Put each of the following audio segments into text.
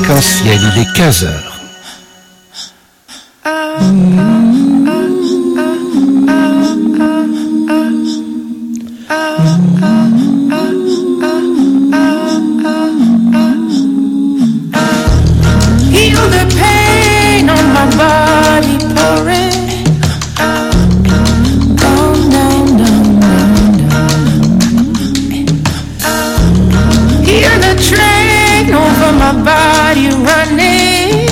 Arc-en-Ciel, il est 15 heures. Feel the pain on my body pouring down, down, down, down. Hear the train over my body running,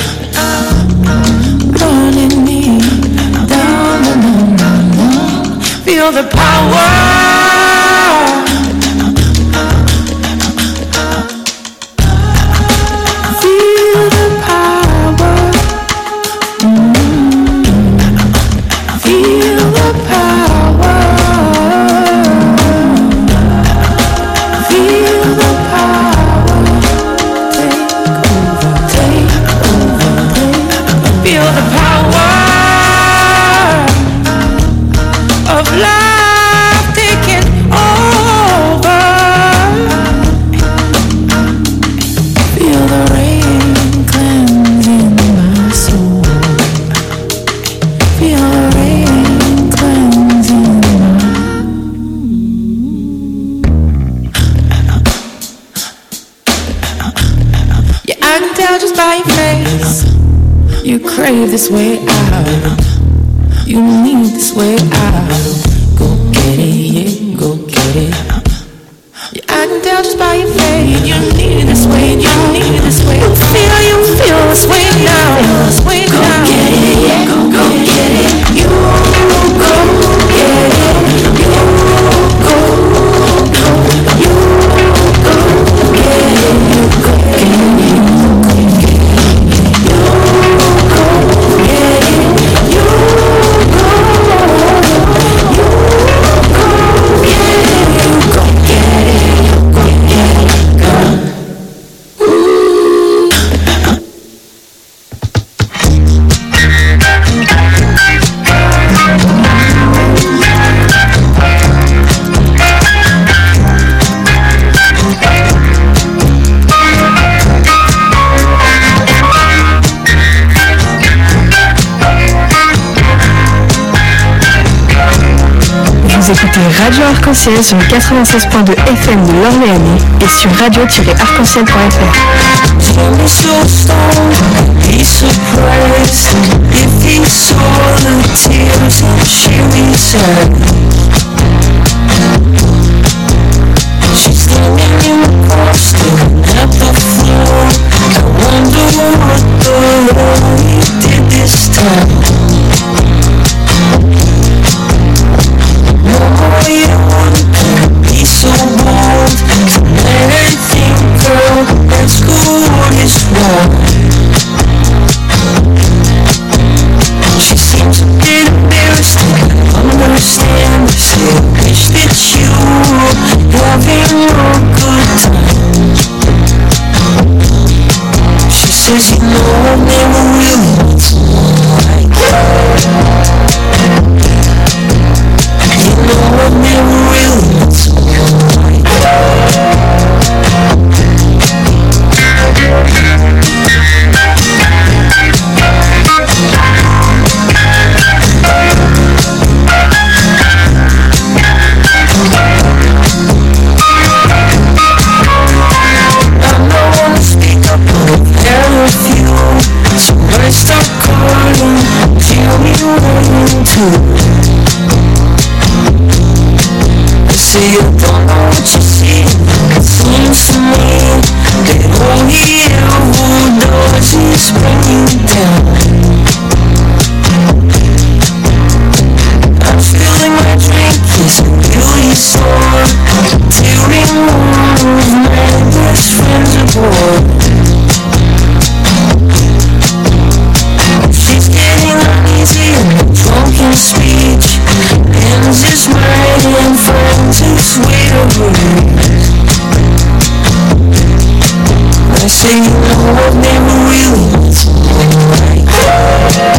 running me down, down, down, down. Feel the power. This way out, you need this way out. Go get it, yeah, go get it. Yeah, I can tell just by your face. You need it this way, you need it this way. You feel this way now. This way now. Go get it, yeah, go get it. You go get it. You go, you go get it. You go get it. Écoutez Radio Arc-en-Ciel sur le 96.2 FM de l'Orléanais et sur radio-arc-en-ciel.fr. She seems a bit embarrassed, I understand. Still wish that you were having a good time. She says, you know, I never really met someone like you. You know, I never really met someone like you. I say you don't know what you see. It seems to me that all he ever does is bring you down. I'm feeling my drink is a beauty sore, tearing one of my best friends aboard. She's getting uneasy in her drunken speech, ends his mind and finds his way to breathe. I say, you know, I've never really met someone like that.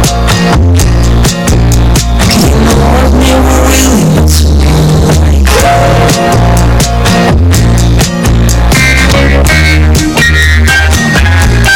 You know, I've never really met someone like that.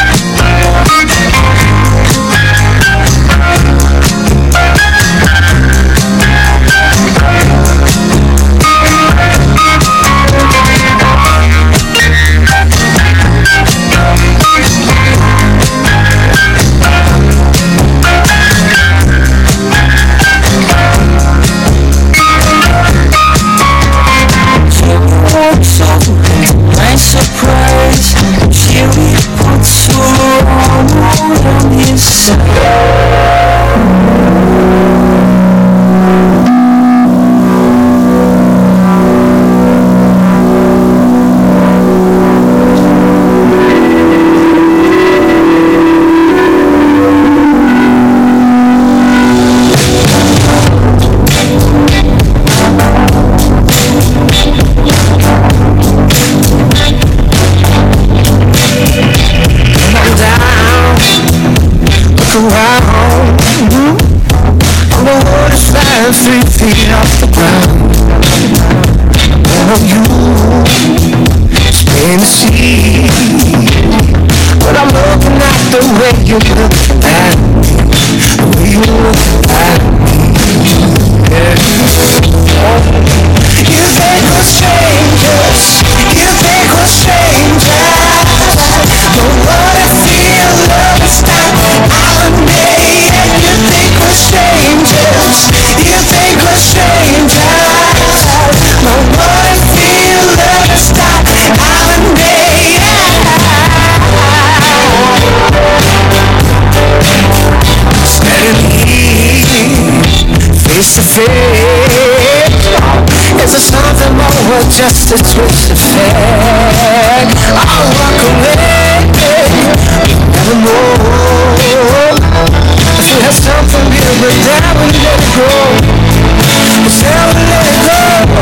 just a twist of fate. I'll walk away, you never know. If we have something good, but then we let it go. We'll never let it go.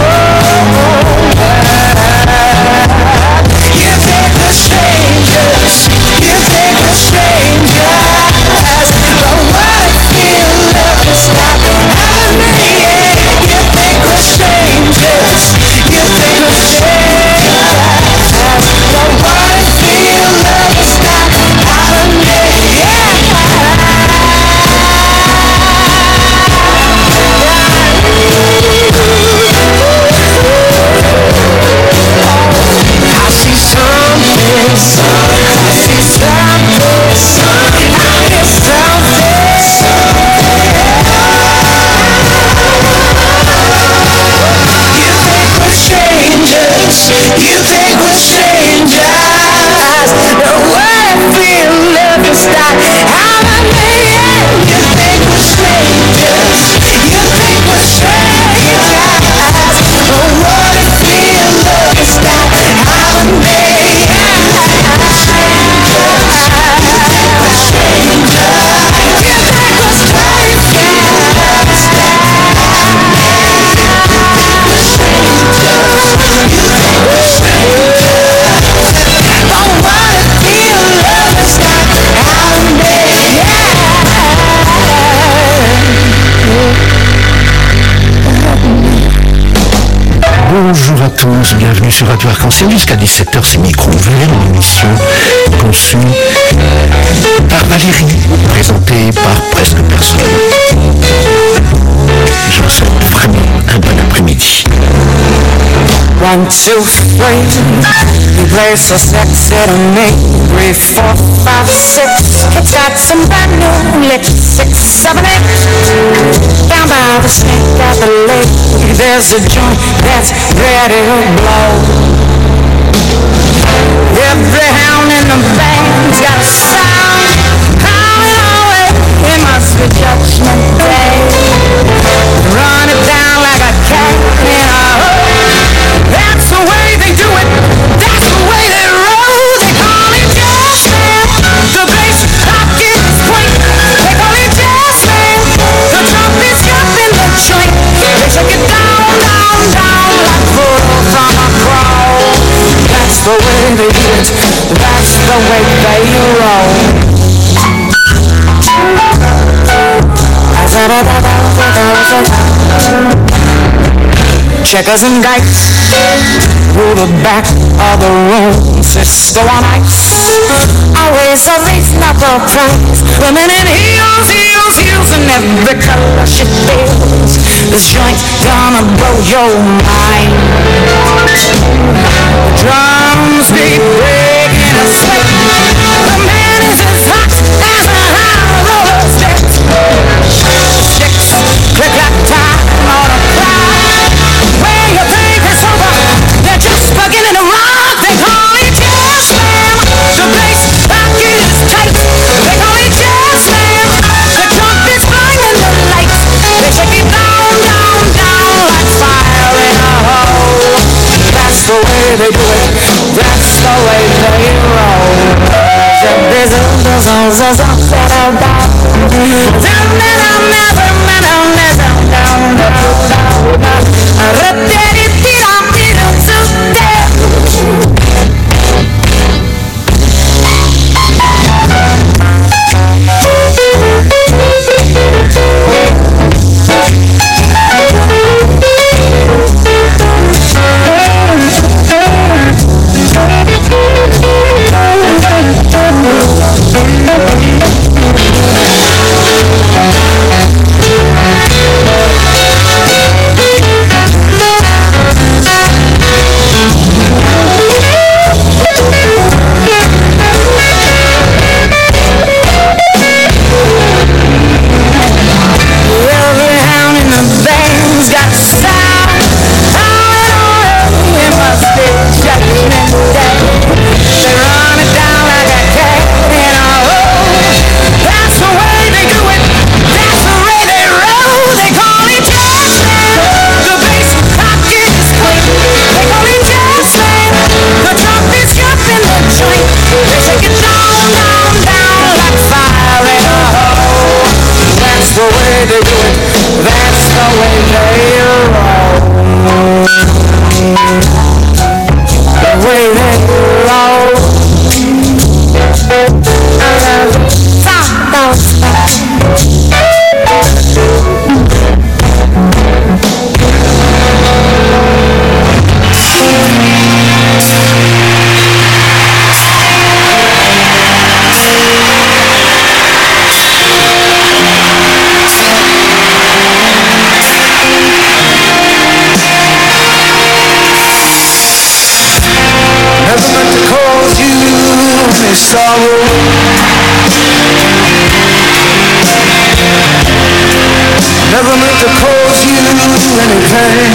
You take the strangers, you take the strangers. But what I feel love is not having me. You take the strangers, you take the strangers. But what I feel love is not having me. I see something, I see something, I hear something. You think we're strangers, you think we're strangers. The way I feel love is not having me. You think we're strangers, you think we're strangers. The way I feel love is not having me. Bonjour à tous, bienvenue sur Radio Arc-en-Ciel jusqu'à 17h, c'est Micro ouvert, une émission conçue par Valérie, présentée par presque personne. Je vous souhaite vraiment un bon après-midi. 1, 2, 3, you play so sexy to me. 3, 4, 5, 6, it's got some brand new licks. 6, 7, 8, down by the snake at the lake. There's a joint that's ready to blow. Every hound in the band's got a sound. Howling away, it must be Judgment Day. Run it down like a cat in a hole. That's the way they do it. That's the way they roll. They call it jazz man. The bass pocket is quaint. They call it jazz man. The trumpet's jumping the joint. They shake it down, down, down like photo from a crowd. That's the way they do it. That's the way they roll. Checkers and dice, rule the back of the room, Cisco on ice. Always a reasonable price. Women in heels, heels, heels, and every color she feels. This joint's gonna blow your mind. The drums beat breaking a sweat. The man is as hot as a high roller step. Sticks, click, clack, time on a clock. When you think it's over, they're just beginning to rock. They call it jazz man. The bass pocket is tight. They call it jazz man. The trumpet's banging the lights. They shake it down, down, down like fire in a hole. That's the way they do it. That's the way they roll. sorrow. Never meant to cause you any pain.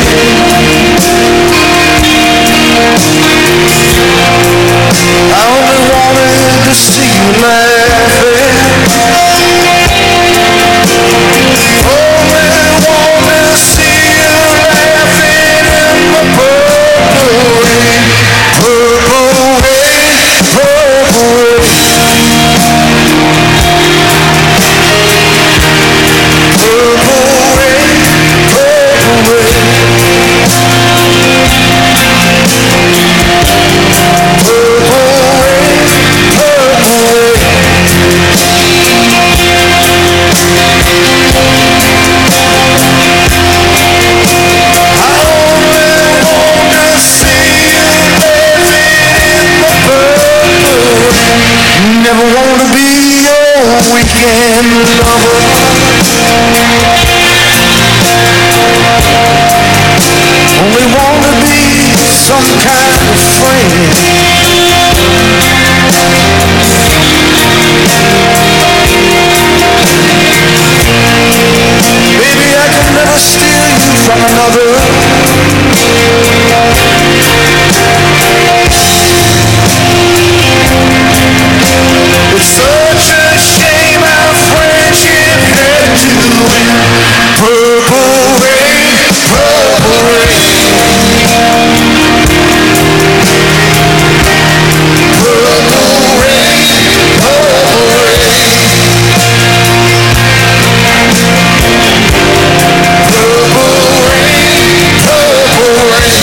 I only wanted to see you laughing. Only wanted to see you laughing in the purple rain. Purple rain, purple rain. Purple rain, purple rain. Never wanna be your weekend lover. Only wanna be some kind of friend. Baby, I can never steal you from another. It's such a shame our friendship had to end. Purple rain, purple rain. Purple rain, purple rain. Purple rain, purple rain.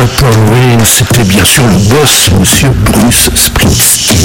Purple Rain, c'était bien sûr le boss, monsieur Bruce Springsteen.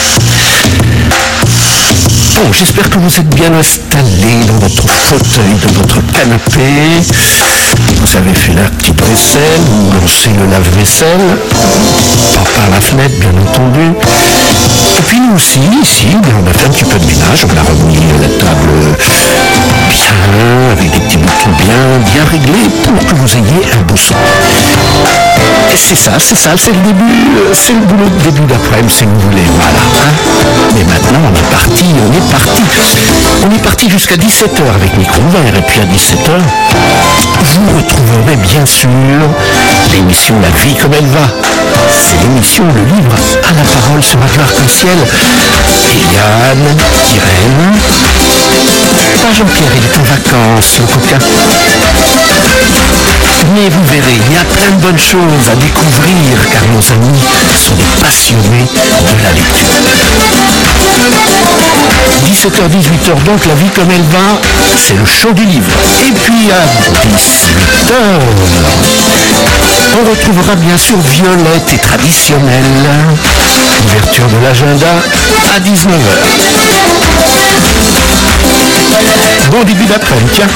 Bon, j'espère que vous êtes bien installés dans votre fauteuil, dans votre canapé. Vous avez fait la petite vaisselle, vous lancez le lave-vaisselle, pas par la fenêtre bien entendu. Et puis nous aussi, ici, on a fait un petit peu de ménage, on a remis la table bien, avec des petits boutons bien réglés pour que vous ayez un beau son. Et c'est ça, c'est le début, c'est le boulot de début d'après-midi si vous voulez, voilà. Hein. Mais maintenant on est parti jusqu'à 17h avec micro ouvert, et puis à 17h, vous retrouverez bien sûr l'émission La vie comme elle va. C'est l'émission Le livre à la parole sur Radio Arc-en-Ciel. Eliane, Irène, pas Jean-Pierre, il est en vacances, le coquin. Mais vous verrez, il y a plein de bonnes choses à découvrir car nos amis sont des passionnés de la lecture. 17h-18h donc, La vie comme elle va, c'est le show du livre. Et puis à 18h, on retrouvera bien sûr Violette et Traditionnelle. Ouverture de l'agenda à 19h. Bon début d'après-midi, tiens.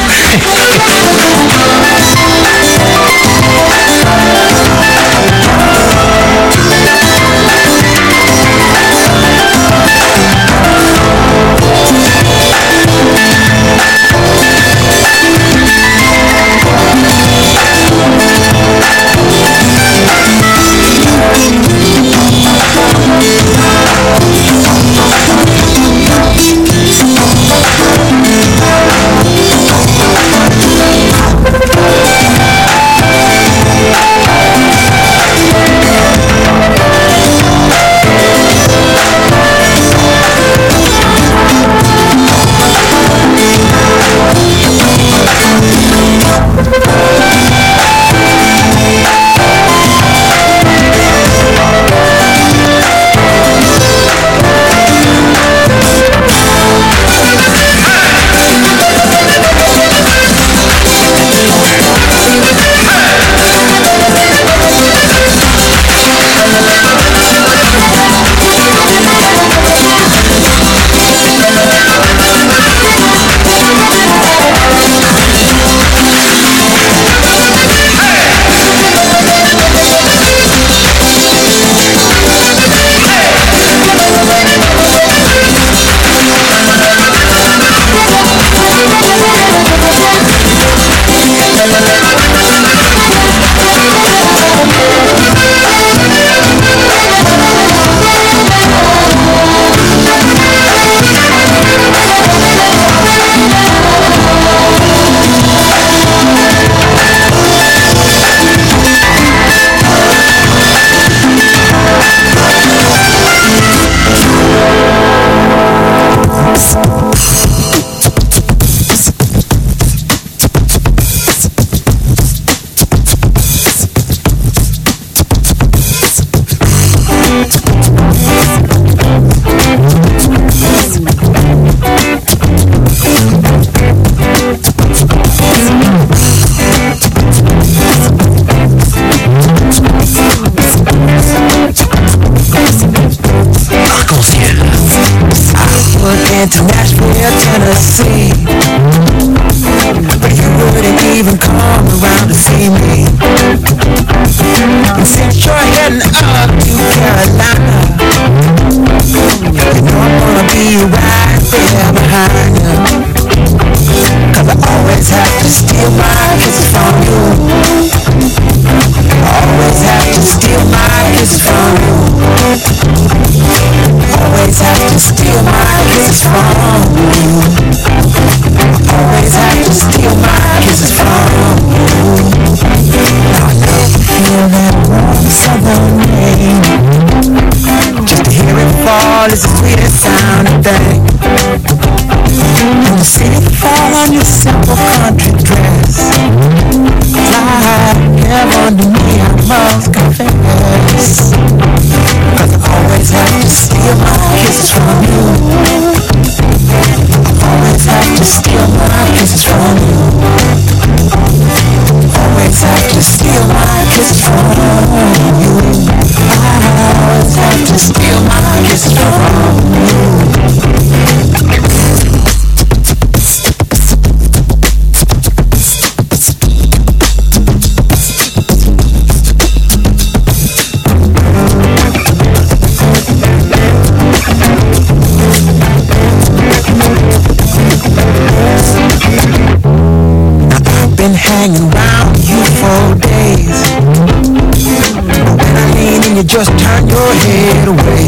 To Nashville, Tennessee, but you wouldn't even come around to see me. And since you're heading up to Carolina, you know I'm gonna be right there behind you, 'cause I always have to steal my kisses from you. I always have to steal my kisses from you. Always have to steal my kisses from you. Always have to steal my kisses from you. Now I love to hear that warm southern rain. Just to hear it fall is the sweetest sounding thing. And to see it fall on your simple country dress, like heaven to me, I must confess. 'Cause I always have to steal my kisses from you. I always have to steal my kisses from you. Always have to steal my kisses from you. Hanging around you for days. When I lean in, you just turn your head away.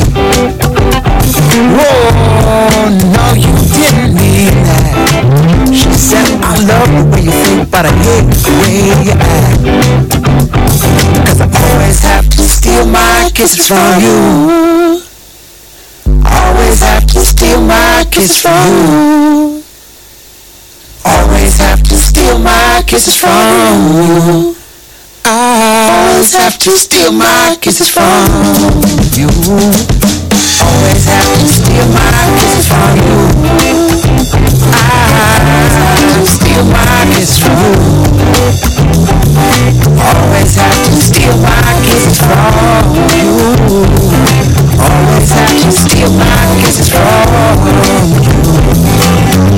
Whoa, no, you didn't mean that. She said, I love the way you think, but I hate the way you act. Cause I always have to steal my kisses from you. Always have to steal my kisses from you. Always have to steal my kisses from you. I always have to steal my kisses from you. Always have to steal my kisses from you. I always have to steal my kisses from you. Always have to steal my kisses from you. Always have to steal my kisses from you.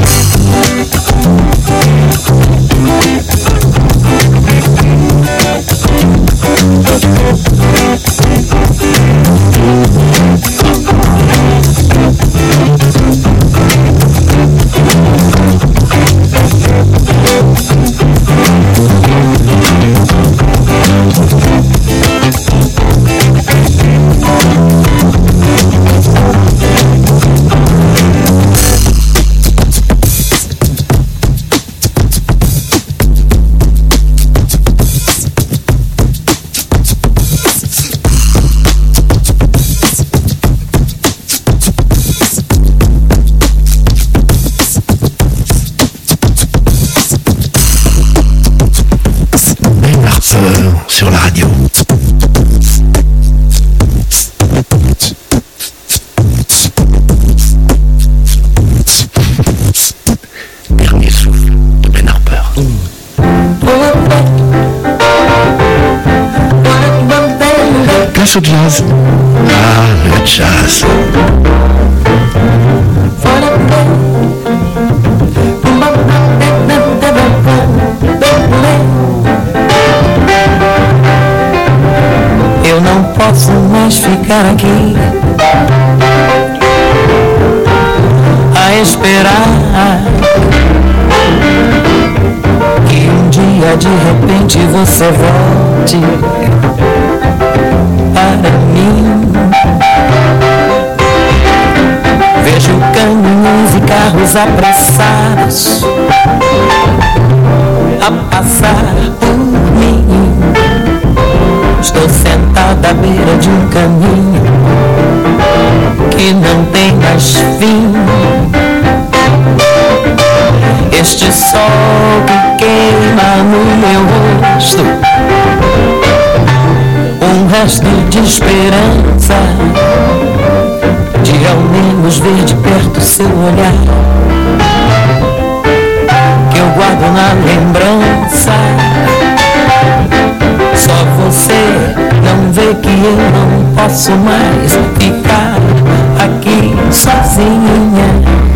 Sur la radio. Dernier souffle de Ben Harper. Place au jazz. Ah, le jazz. Eu não posso mais ficar aqui a esperar que um dia de repente você volte para mim. Vejo caminhões e carros apressados a passar por mim. Estou sentada à beira de um caminho que não tem mais fim. Este sol que queima no meu rosto, um resto de esperança, de ao menos ver de perto seu olhar, que eu guardo na lembrança. Só você não vê que eu não posso mais ficar aqui sozinha,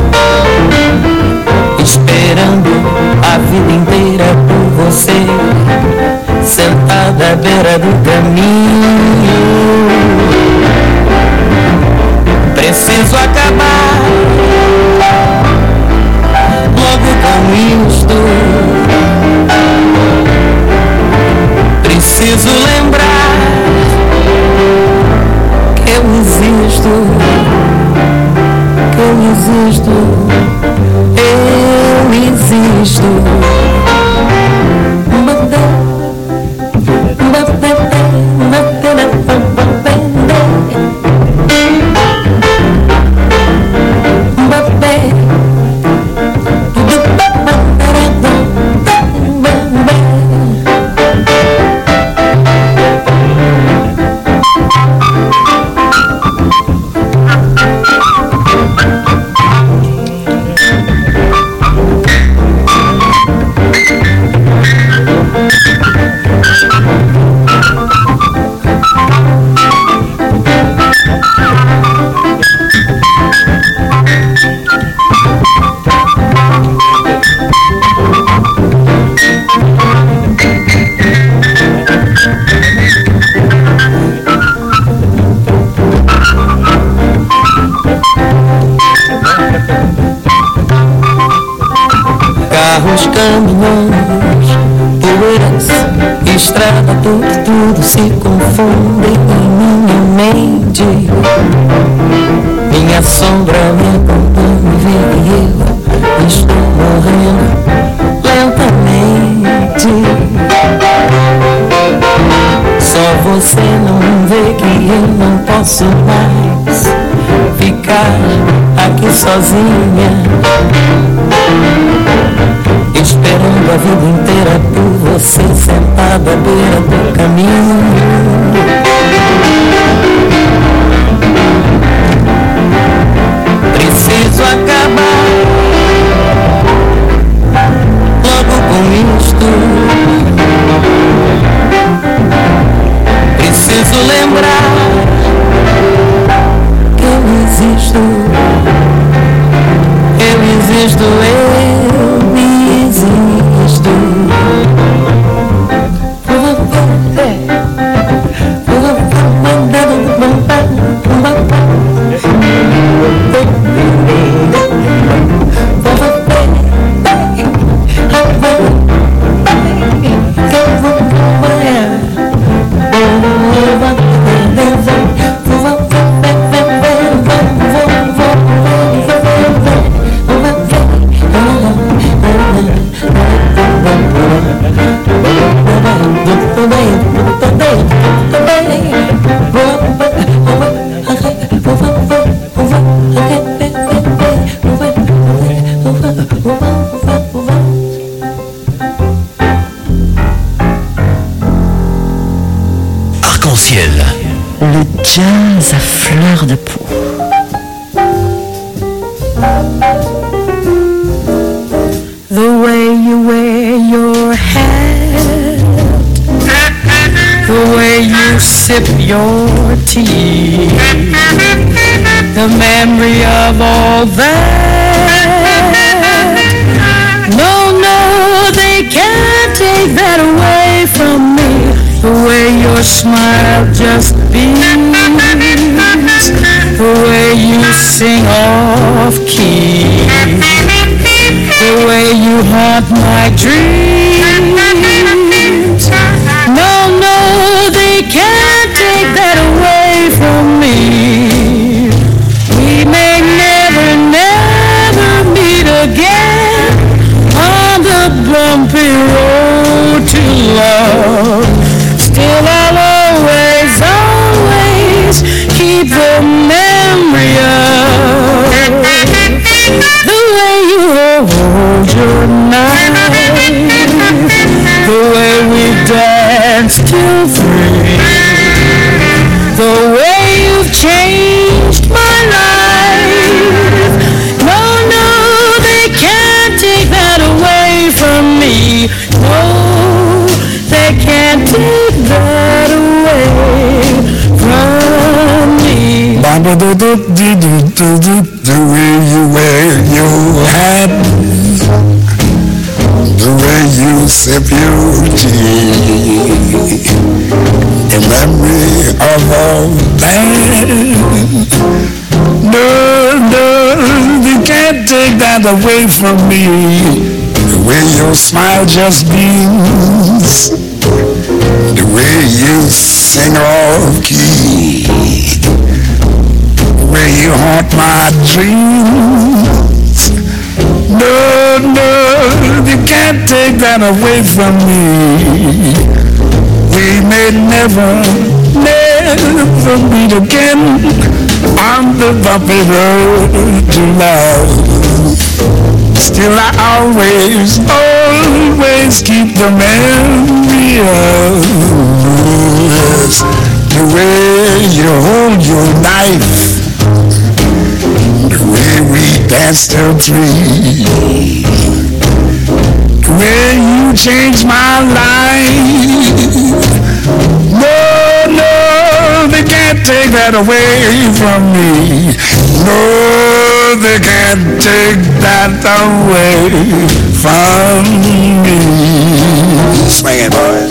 esperando a vida inteira por você, sentada à beira do caminho. Preciso acabar logo com isto. Preciso lembrar que eu existo, que eu existo, eu existo. carros, caminhões, poeiras, estrada, tudo se confunde em minha mente. Minha sombra me acompanha e vê que eu estou morrendo lentamente. Só você não vê que eu não posso mais ficar aqui sozinha, esperando a vida inteira por você sentada à beira do caminho. Preciso acabar logo com isto. Preciso lembrar que eu existo. Eu existo, eu me existo. Arc-en-ciel. Le jazz à fleur de peau. The way you wear your hat, the way you sip your tea, the memory of all that. No, they can't take that away from me. The way your smile just beams, the way you sing off key, the way you haunt my dreams. No, they can't take that away from me. We may never meet again on the bumpy road to love. Still I'll always keep the memory of the way you hold your knife, the way we danced till 3, the way you've changed my life. No, they can't take that away from me. No, they can't take that away from me. The way you wear your hat, the way you sip your tea, the memory of all that. No, you can't take that away from me. The way your smile just beams, the way you sing off key, the way you haunt my dreams. No, you can't take that away from me. We may never meet again on the bumpy road to love. Still I always keep the memory of the way you hold your knife, the way we danced till 3, the way you changed my life. No, they can't take that away from me. No, they can't take that away from me. Swing it, boys.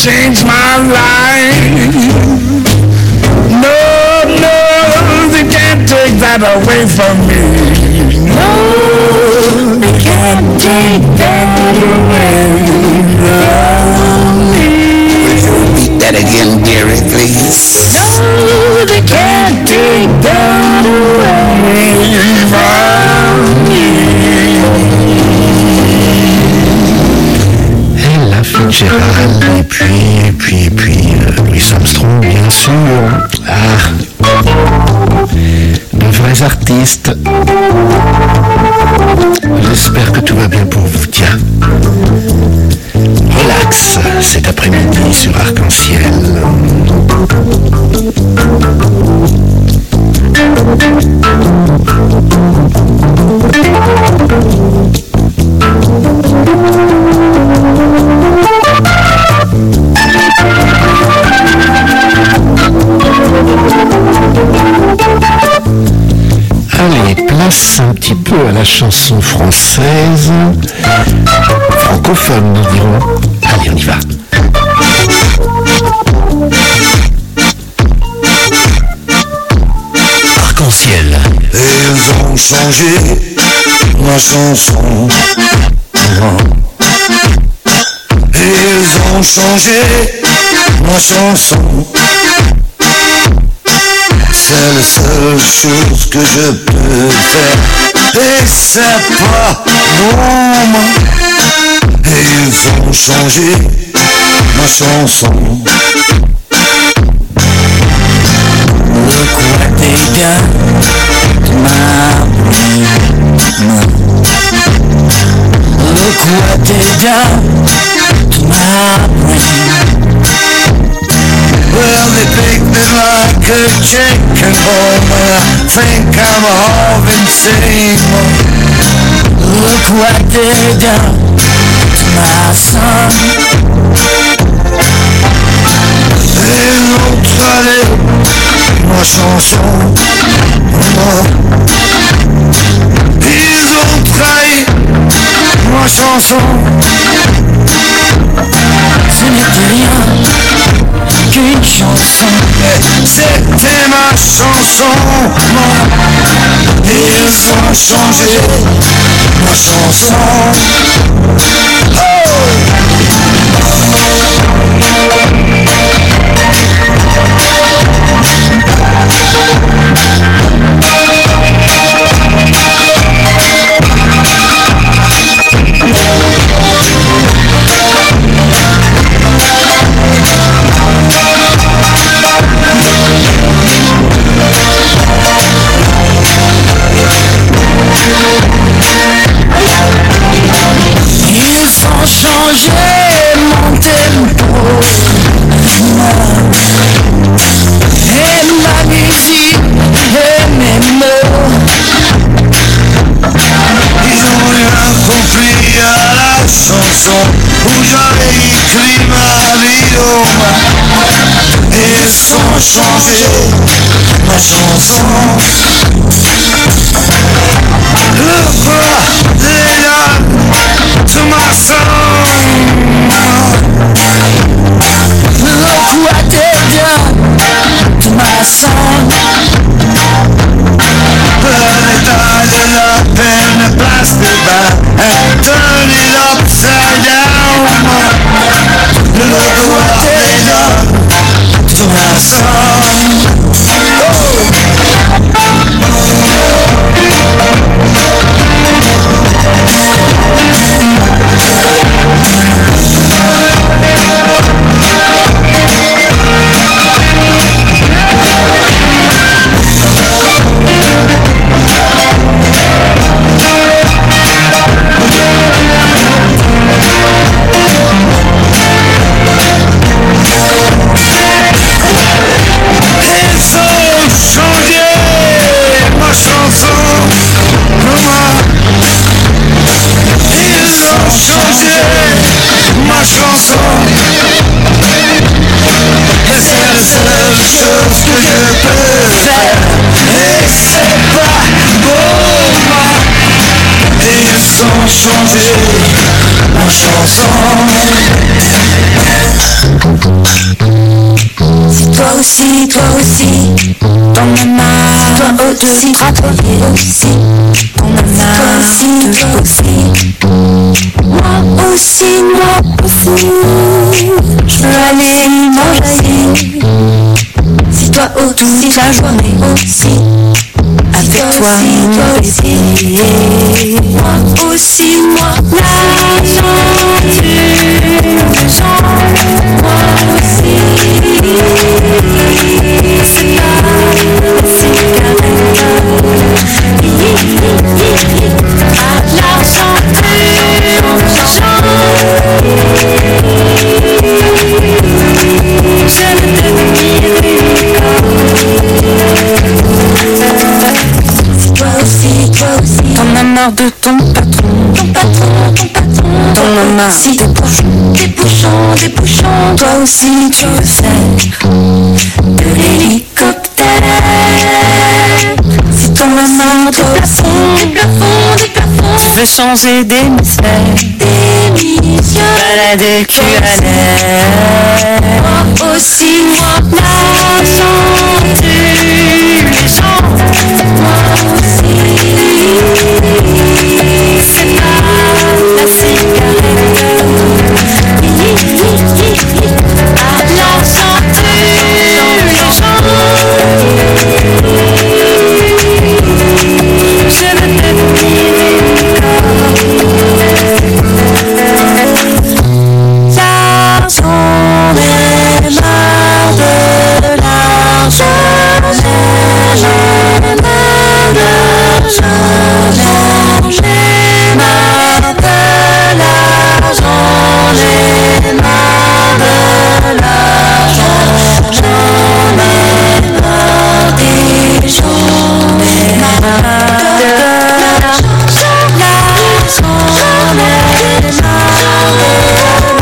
changed my life. No, no, they can't take that away from me. No, they can't take that away from me. Would you repeat that again, dearie, please? No, they can't take that away from me. Ella Fitzgerald, et puis Louis Armstrong, bien sûr. Ah, de vrais artistes. J'espère que tout va bien pour vous, tiens. Relax cet après-midi sur Arc-en-Ciel. Allez, place un petit peu à la chanson française, francophone, nous dirons. Allez, on y va. Arc-en-Ciel. Ils ont changé ma chanson. Ils ont changé ma chanson. C'est la seule chose que je peux faire. Et c'est pas bon. Et ils ont changé ma chanson. Look what they done to my brain. Look what they done to my brain. Well, they picked me like a chicken home, and I think I'm half insane. Look what they done to my son. Ils ont trahi ma chanson. Ils ont trahi ma chanson. Ce n'était rien qu'une chanson. C'était ma chanson. Ils ont changé ma chanson. Ils ont changé mon tempo et ma musique et mes mots. Ils ont rien compris à la chanson où j'avais écrit ma vie. Ils ont changé ma chanson. Look what they done to my song. Look what they done to my song. Burn it down and up in a plastic bag and turn it upside down. Look what they done to my song. aussi, toi aussi, ton maman, toi aussi, travailler aussi, ton maman, toi aussi, moi aussi, je veux aller manger, si toi aussi, toute la journée aussi, avec toi, aussi, moi aussi, moi, l'argent du genre, moi aussi, c'est pas si carré, l'argent du genre, je ne te toi aussi, t'en as marre de ton patron, t'en as marre des bouchons, toi aussi tu veux faire de l'hélicoptère, si t'en as marre des plafonds, tu veux changer d'hémisphère, balader cul à l'air, moi aussi, moi, l'argent du genre, moi aussi, c'est pas la cigarette, l'argent du genre, je veux te dire l'argent est marre de l'argent, j'ai marre de l'argent, j'ai marre de l'argent, j'ai marre de l'argent, j'en ai marre des gens, j'ai marre de l'argent, j'en ai marre de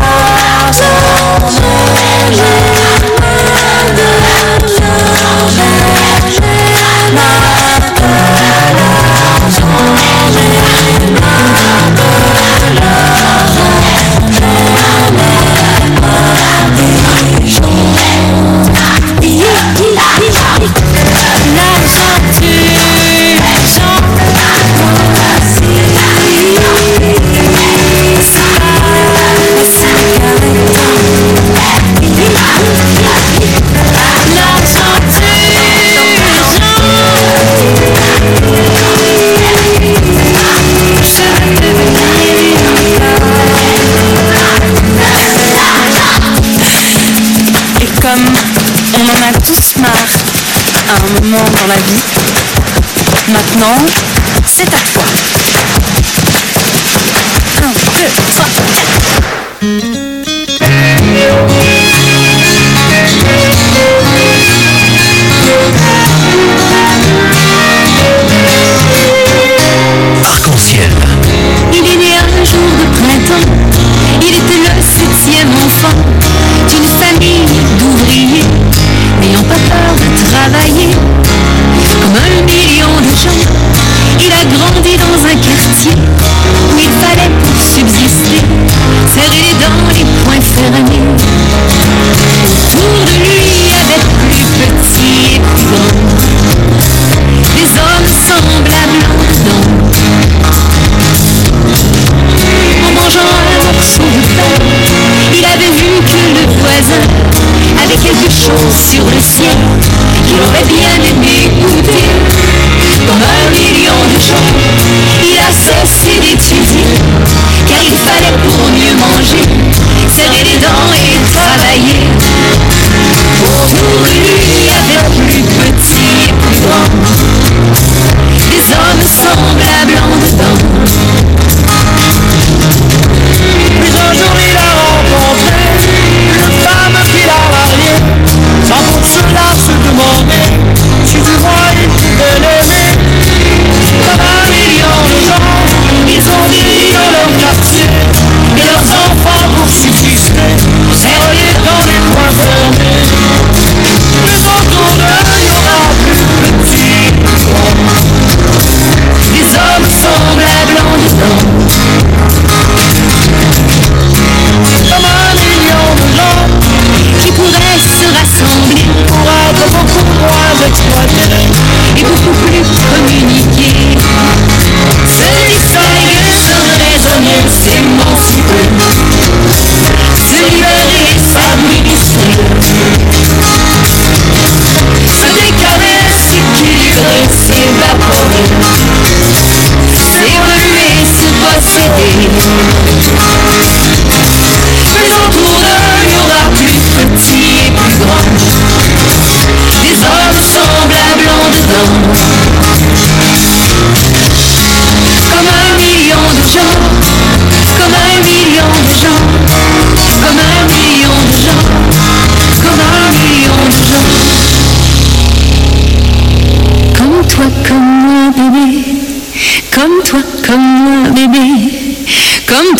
on en a tous marre à un moment dans la vie. Maintenant, c'est à toi. 1, 2, 3, 4. Arc-en-ciel. Il est né un jour de printemps. Il était le 7e enfant d'une famille d'ouvriers n'ayant pas peur de travailler. Comme 1 million de gens, il a grandi dans un quartier où il fallait pour subsister serrer les dents, les poings fermés. Autour de lui, il y avait plus petits et plus grands, des hommes semblables en dedans. En mangeant un morceau de pain, il avait vu que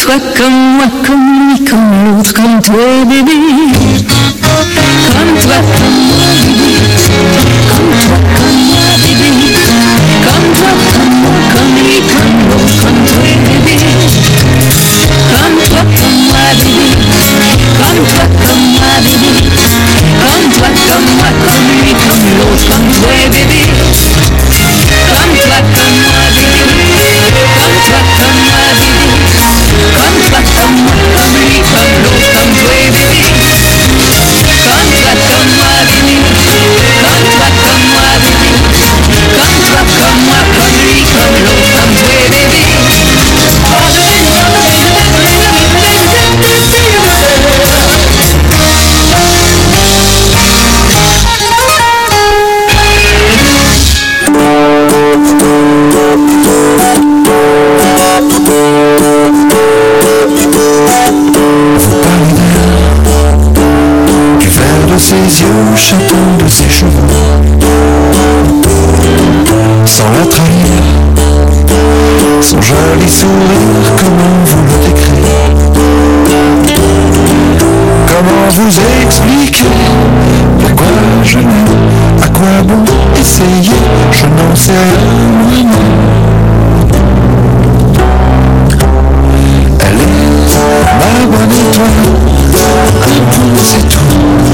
toi, comme moi, comme lui, comme l'autre, comme toi, bébé. Comme toi, comme moi, bébé. Comme toi, comme moi, bébé. Comme toi, comme moi, comme lui, comme l'autre, comme toi, bébé. Comme toi, comme moi, bébé. Comme toi, comme moi, bébé. Comme toi, comme moi, comme lui, comme l'autre, comme toi, bébé. Comme toi, comme moi, bébé. Comme toi, comme moi, bébé. Comme toi, comme moi, comme lui, comme l'autre, comme toi, bébé. Comme toi, comme moi, bébé. Comme toi, comme moi, bébé. Comme toi, comme moi, comme lui, comme l'autre, comme toi, bébé. Ses yeux chantants de ses cheveux, sans la trahir, son joli sourire, comment vous le décrire? Comment vous expliquer pourquoi je m'aime? À quoi bon essayer? Je n'en sais rien moi-même. Elle est ma bonne étoile, un point c'est tout.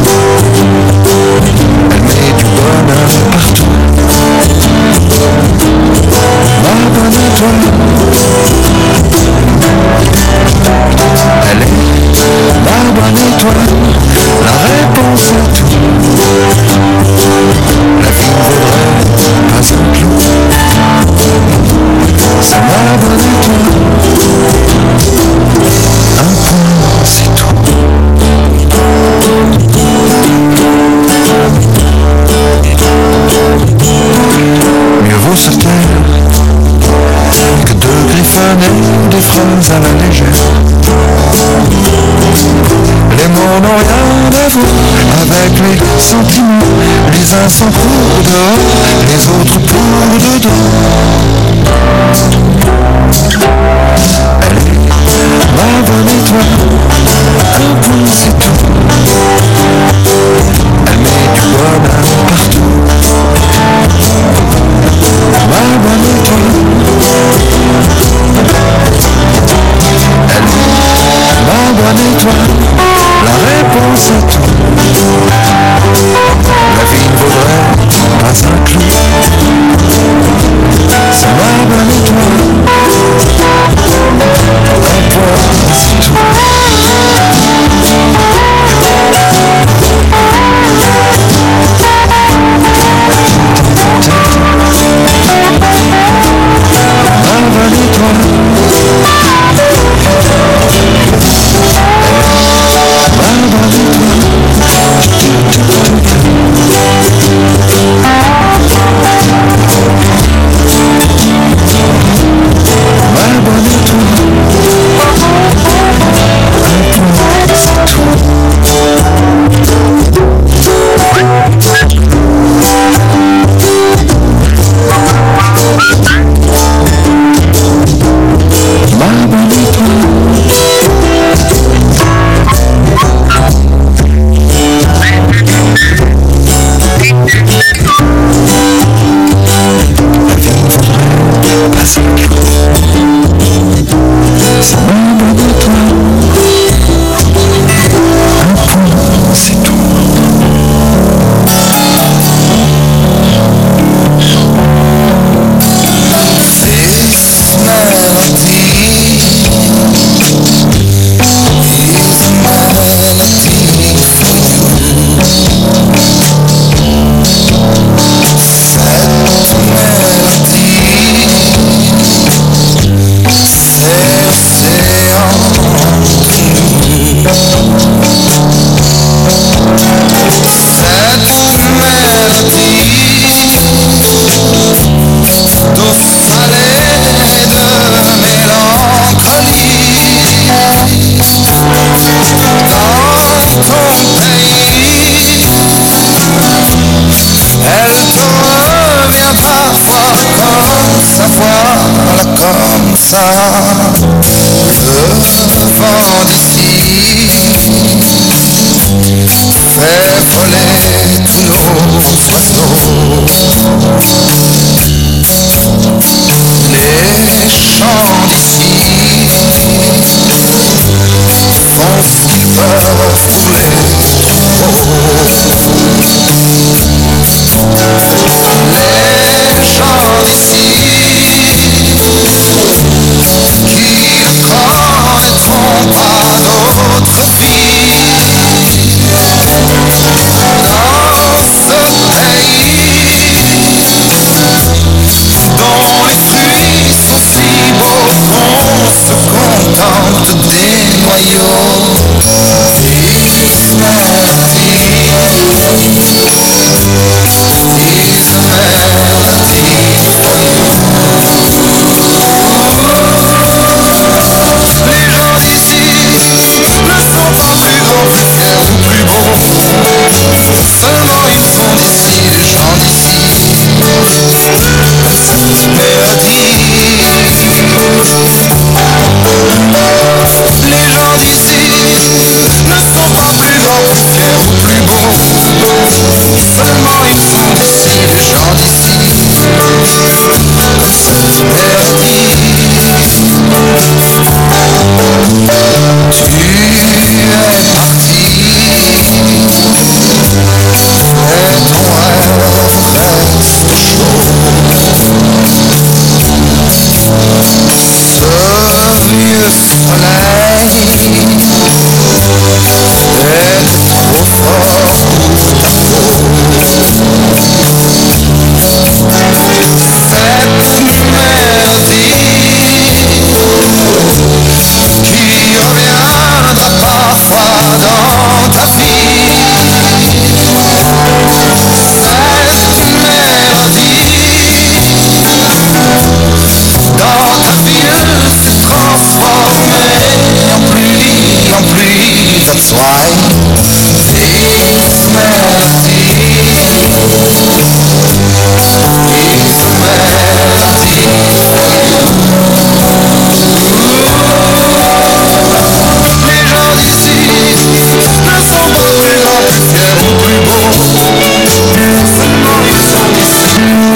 Elle met du bonheur partout. Ma bonne étoile. Elle est ma bonne étoile. La réponse est tout. La vie ne vaudrait pas un clou. C'est ma bonne étoile. Un point, c'est tout. Mieux vaut se taire que de griffonner des phrases à la légère. Les mots n'ont rien à voir avec les sentiments. Les uns sont pour dehors, les autres pour dedans. Elle est ma bonne étoile, un point c'est tout. Elle met du bonheur partout. Ma bonne étoile. Elle est ma bonne étoile. La réponse est tout. La vie ne vaudrait pas un clou. C'est ma bonne étoile. Un point, c'est tout. Ma bonne étoile. ça, comme ça. That's why this melody is a melody for you. Les gens d'ici ne sont pas plus grands, plus fiers ou plus beaux. Seulement ils sont ici.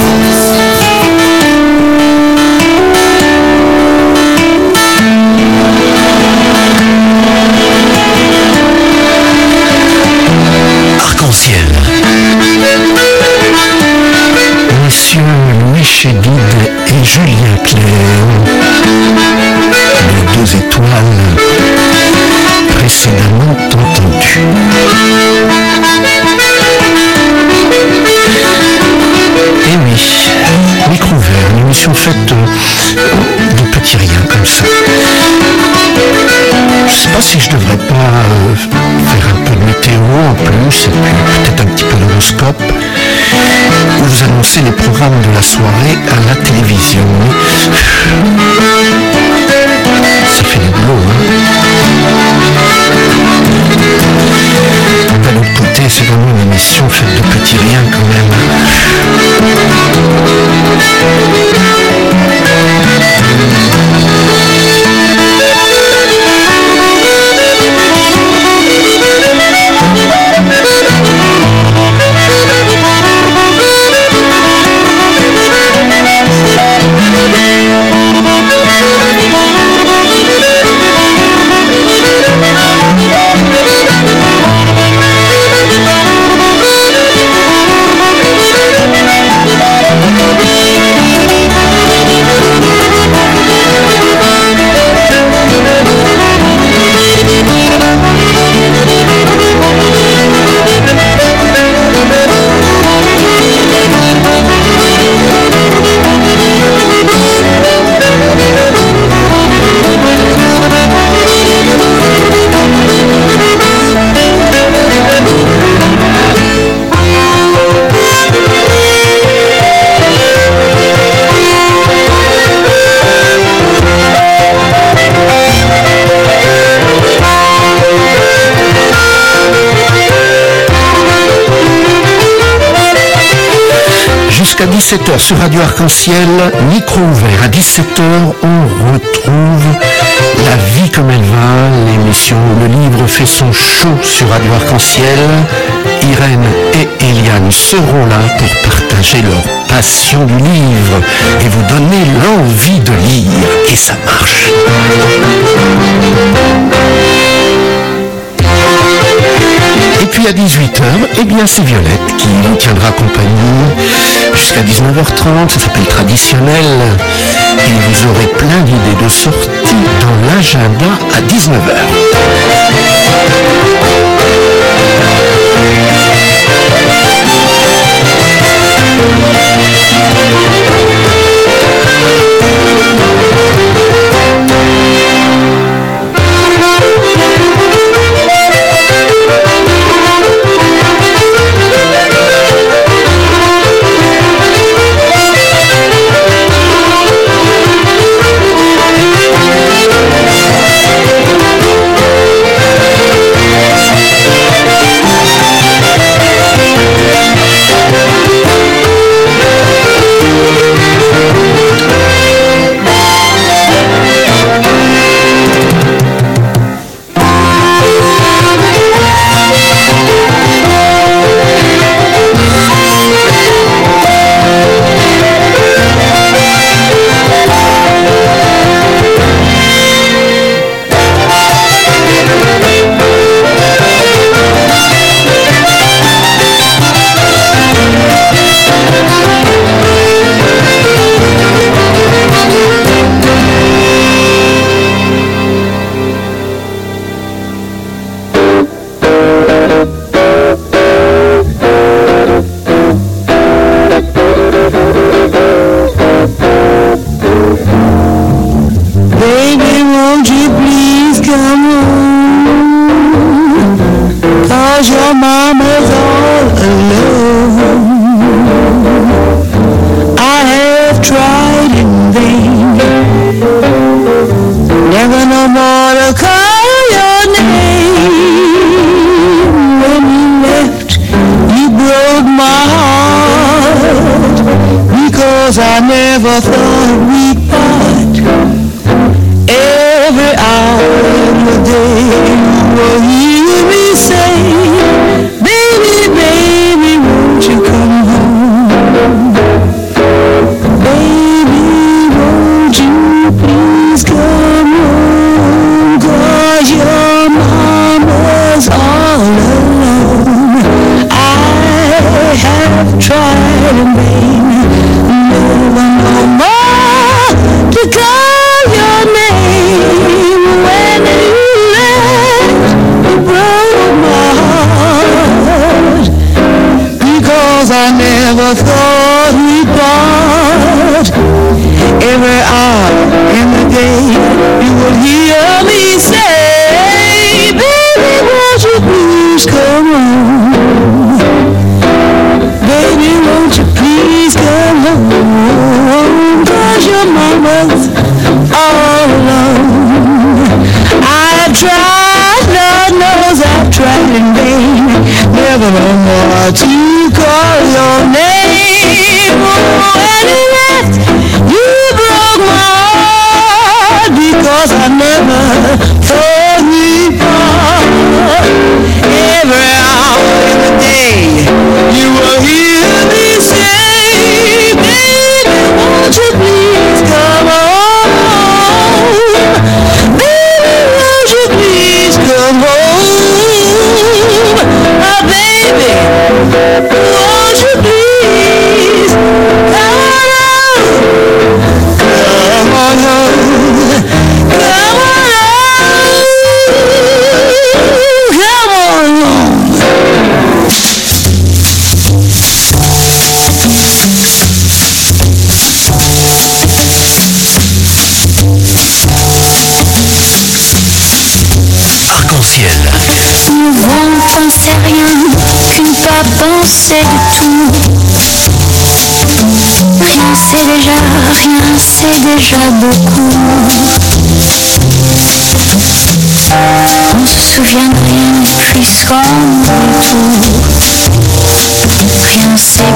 Arc-en-ciel. Messieurs Louis Chédid et Julien Clerc, les deux étoiles précédemment entendues. Et oui, micro vert, une émission faite de petits riens comme ça. Je sais pas si je devrais pas faire un peu de météo en plus, et puis peut-être un petit peu d'horoscope, ou vous annoncer les programmes de la soirée à la télévision. Ça fait du boulot, D'un autre côté, c'est vraiment une émission faite de petits riens quand même. Jusqu'à 17h sur Radio Arc-en-Ciel, micro ouvert. À 17h, on retrouve La vie comme elle va, l'émission Le Livre fait son show sur Radio Arc-en-Ciel. Irène et Eliane seront là pour partager leur passion du livre et vous donner l'envie de lire. Et ça marche. Et puis à 18h, eh bien c'est Violette qui nous tiendra compagnie jusqu'à 19h30, ça s'appelle Traditionnel. Et vous aurez plein d'idées de sortie dans l'agenda à 19h. Never no more to call your name. never thought we'd part. Every hour in the day you will hear me say, baby, won't you please come home? Baby, won't you please come home? 'Cause your mama's all alone. I've tried, Lord knows I've tried in vain, never no more to call your name. When you left, you broke my heart, because I never thought we'd part. Every hour in the day you will hear me say, baby, won't you please come home? Baby, won't you please come home? Oh, baby, won't you please come on home? Come on home. Come on home. Come on home. Arc-en-ciel. Nous ne pensait rien, qu'une pas pensait de tout. Rien c'est déjà beaucoup. On se souvient de rien puisqu'on retour. Rien c'est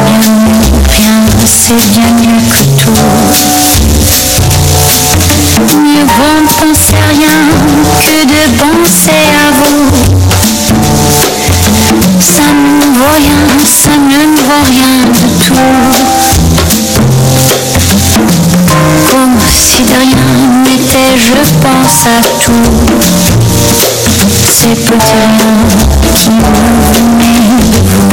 bien mieux que tout. Mieux vaut ne penser à rien que de penser à vous. Ça ne vaut rien, ça ne vaut rien du tout. Comme si de rien n'était, je pense à tout. Ces petits riens qui me venaient de vous.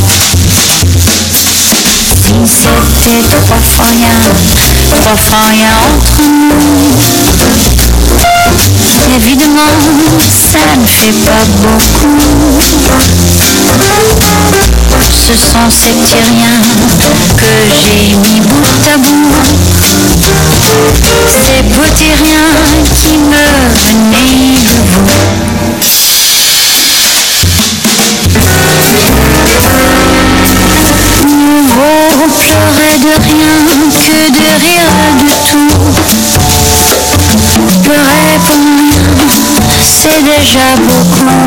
Si c'était trois fois rien entre nous. Évidemment, ça ne fait pas beaucoup. Ce sont ces petits riens que j'ai mis bout à bout. Ces petits riens qui me venaient de vous. Mieux vaut pleurer de rien que de rire de tout. Pleurer pour rien, c'est déjà beaucoup.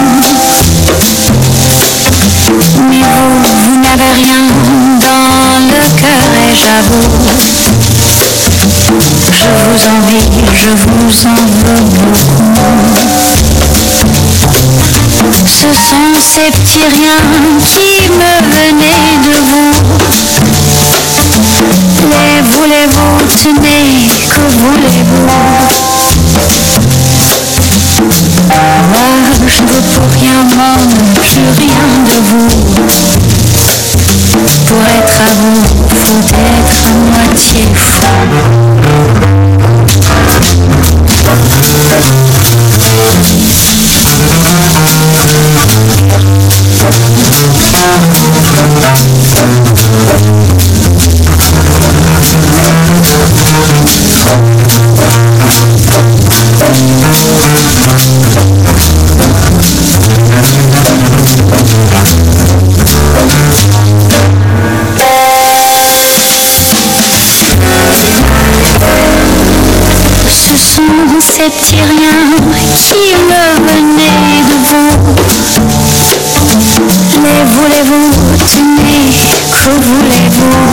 Mais vous n'avez rien dans le cœur et j'avoue, je vous envie, je vous en veux beaucoup. Ce sont ces petits riens qui me venaient de vous. Les voulez-vous, tenez, que voulez-vous? Moi, je ne veux pour rien, plus rien de vous. Pour être à vous, faut être à moitié fou. Ce sont ces petits riens qui me venaient de vous. Les voulez-vous, tenez, que voulez-vous?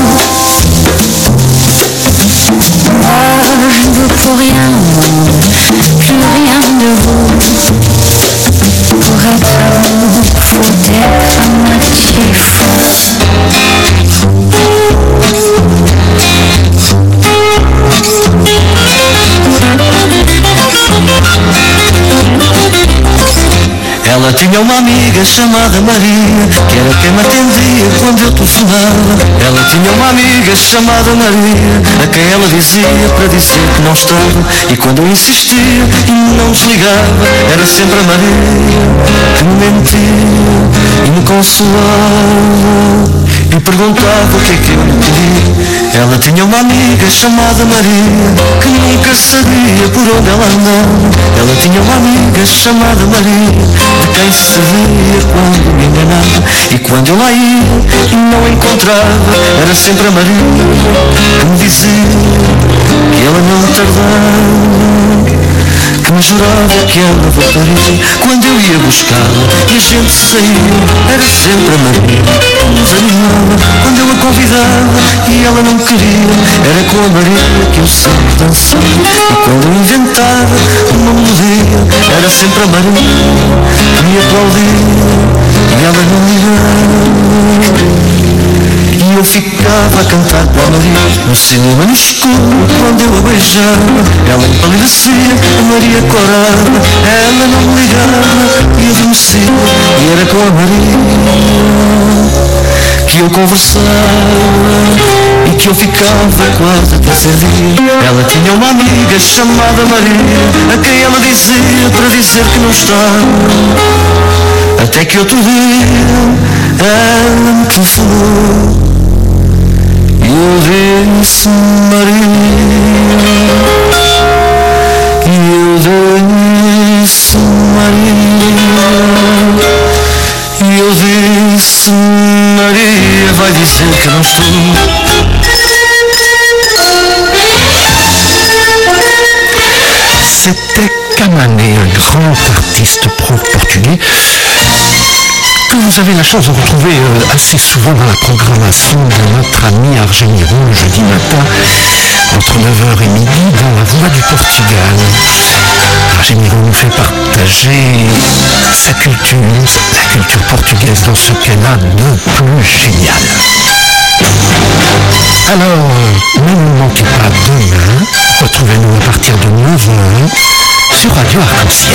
Moi, je ne veux pour rien, plus rien de vous. Pour être à vous, faut être à moitié fou. Ela tinha uma amiga chamada Maria, que era quem me atendia quando eu telefonava. Ela tinha uma amiga chamada Maria, a quem ela dizia para dizer que não estava. E quando eu insistia e não desligava, era sempre a Maria que me mentia e me consolava. e perguntava o que é que eu lhe pedi. Ela tinha uma amiga chamada Maria, que nunca sabia por onde ela andava. Ela tinha uma amiga chamada Maria, de quem se sabia quando me enganava. E quando eu lá ia e não encontrava, era sempre a Maria que me dizia que ela não tardava, que me jurava que ela voltaria. Quando eu ia buscá-la e a gente saía, era sempre a Maria que nos animava. Quando eu a convidava e ela não queria, era com a Maria que eu sempre dançava. E quando eu inventava uma melodia, era sempre a Maria que me aplaudia e ela não ligava. E eu ficava a cantar para a Maria, no cinema no escuro, quando eu a beijava. Ela empalidecia, a Maria corava, ela não me ligava e adormecia. E era com a Maria que eu conversava e que eu ficava quase a terceiro dia. Ela tinha uma amiga chamada Maria, a quem ela dizia para dizer que não estava. Até que outro dia ela me telefonou e eu disse Maria, e eu disse Maria, e eu disse Maria, vai dizer que não estou. C'était Camané, un grand artiste portugais que vous avez la chance de retrouver assez souvent dans la programmation de notre ami Argemiro le jeudi matin entre 9h et midi dans la Voix du Portugal. Argemiro nous fait partager sa culture, la culture portugaise dans ce qu'elle a de plus génial. Alors, ne nous manquez pas demain, retrouvez-nous à partir de 9h sur Radio Arc-en-Ciel.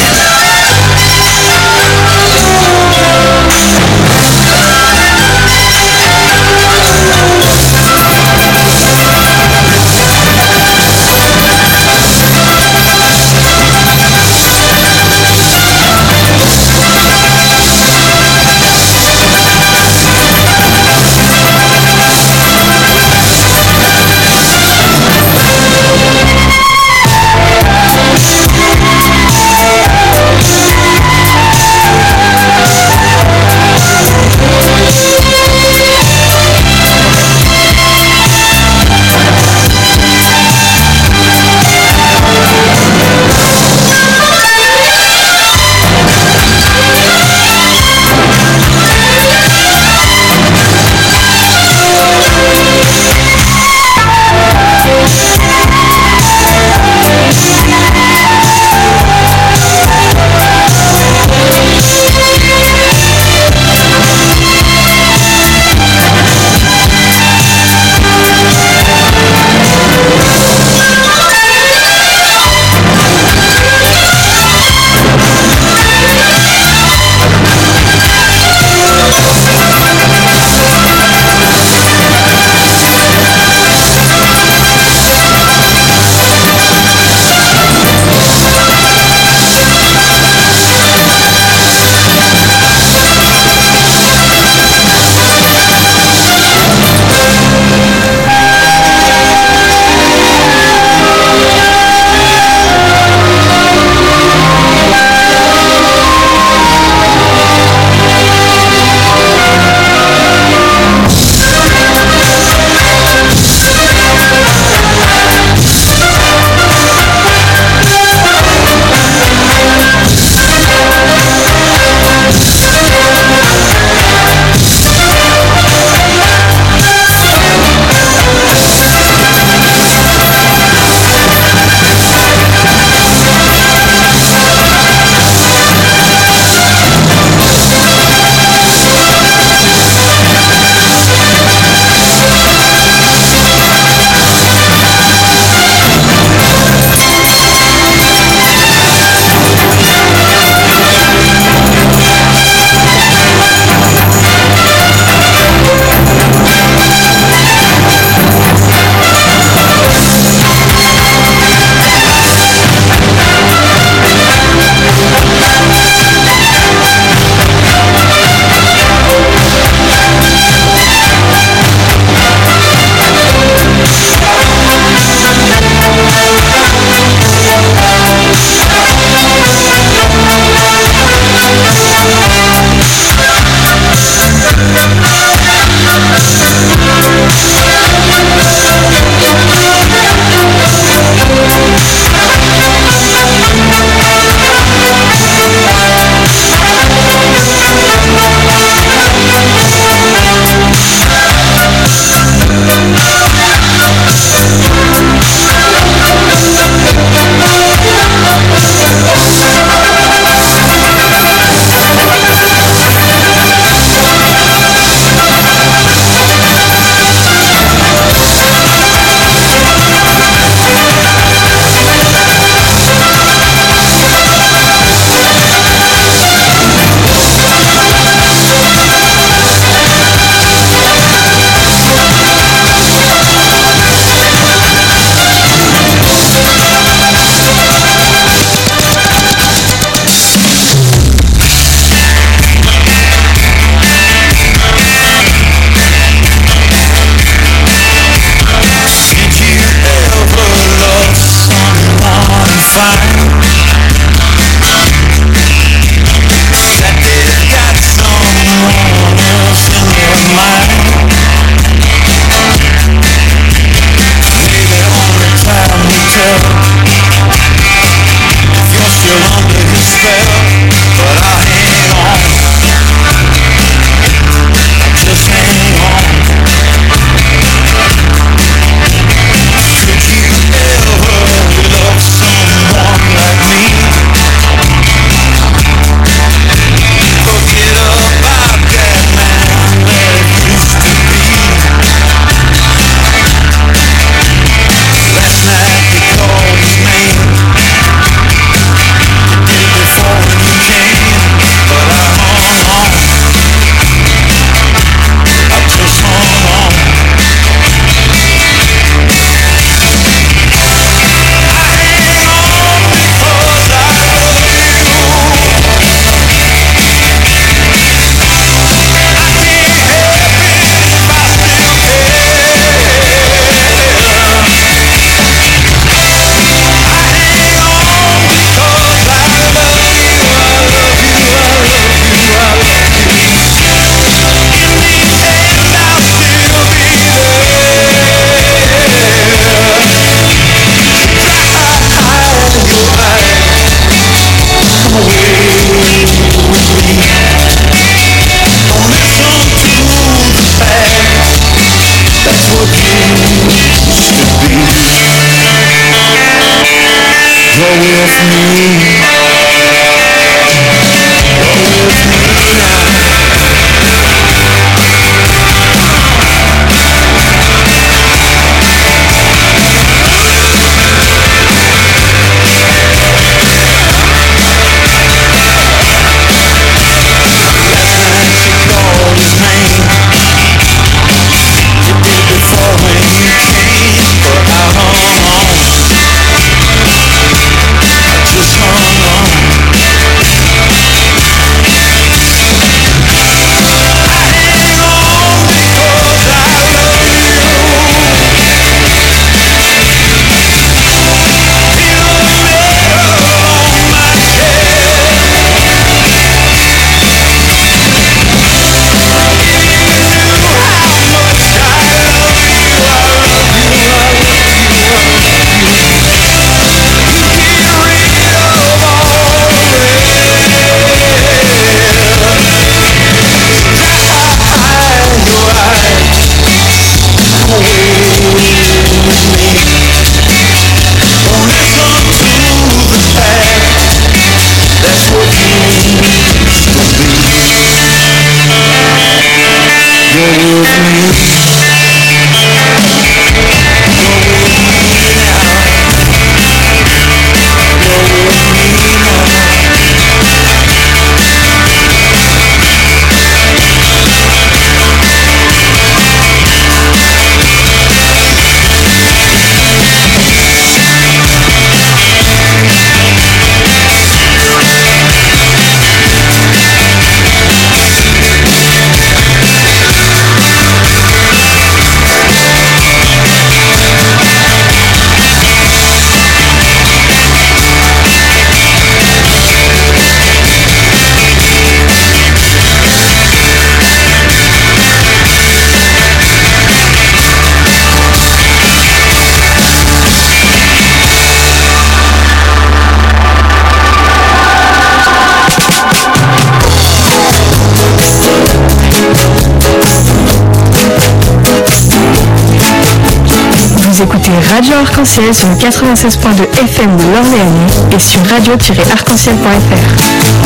Vous écoutez Radio Arc-en-Ciel sur le 96.2 FM de l'Orléanais et sur radio-arc-en-ciel.fr.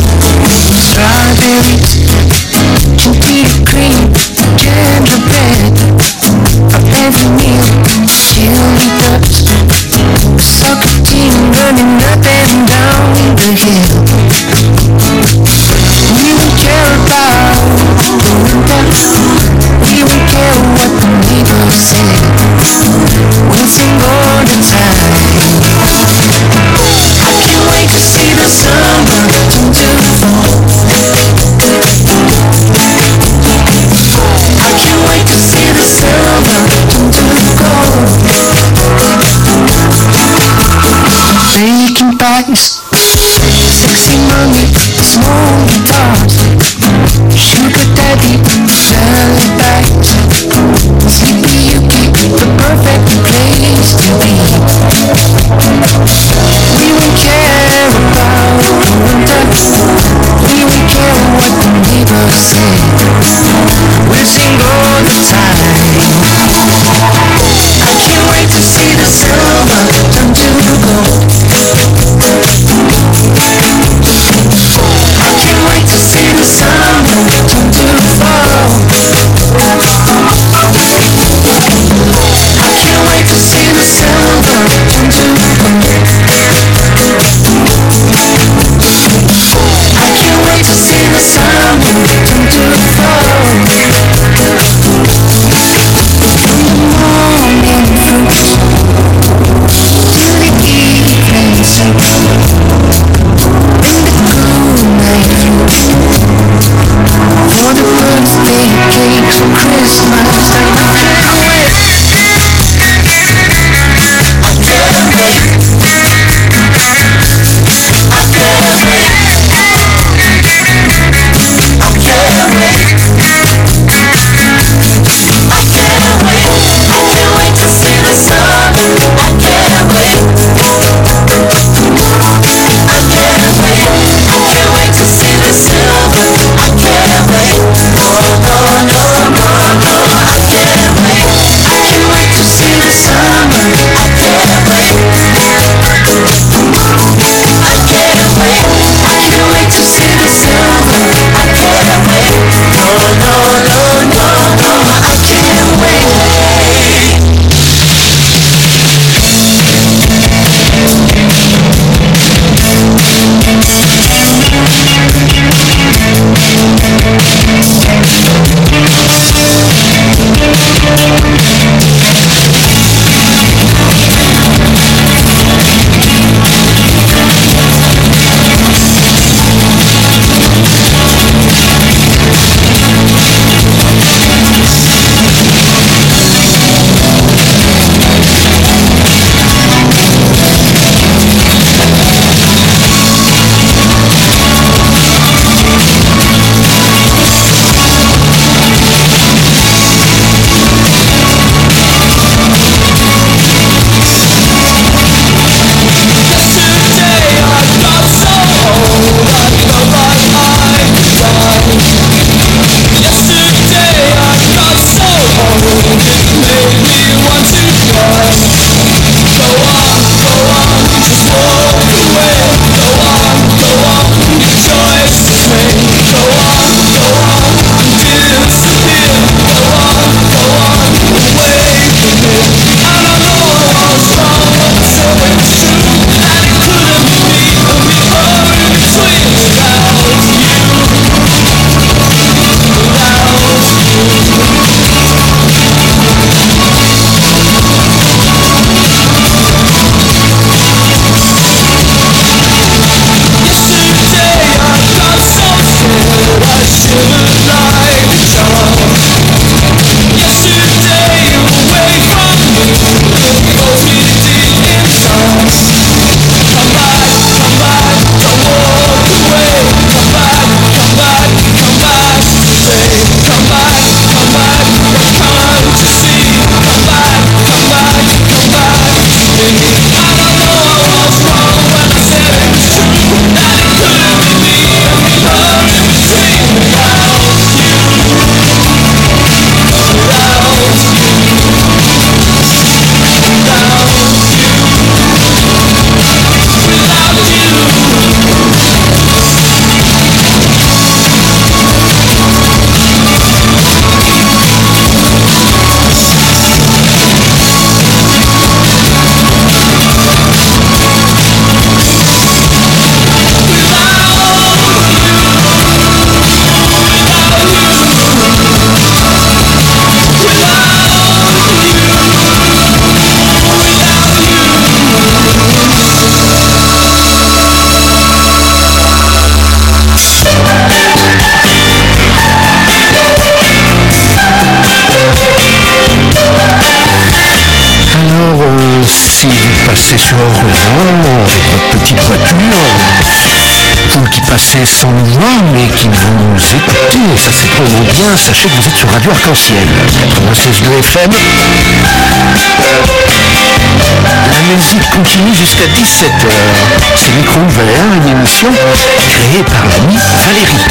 Strawberries, chocolate cream, gingerbread, a every meal, chili doves, soccer team running up and down the hill. We won't care about the winter, we won't care what the neighbors say. We'll sing all the time. I can't wait to see the summer turn to fall. I can't wait to see the silver turn to gold. Baking pies, sexy mommy, small guitars, sugar daddy, jelly bags, sleepy Yuki, the perfect place to be. We won't care about the winter, we won't care what the neighbors say. We'll sing all the time. I can't wait to see the silver turn to gold. I can't wait to see the summer turn to fall. I can't wait to see the silver turn to gold. I can't wait to see the summer turn to c'est sans nous voir, mais qui vous écoutez. Ça c'est vraiment bien. Sachez que vous êtes sur Radio Arc-en-Ciel, 96.2 FM. La musique continue jusqu'à 17h. C'est Micro Ouvert, une émission créée par l'ami Valérie.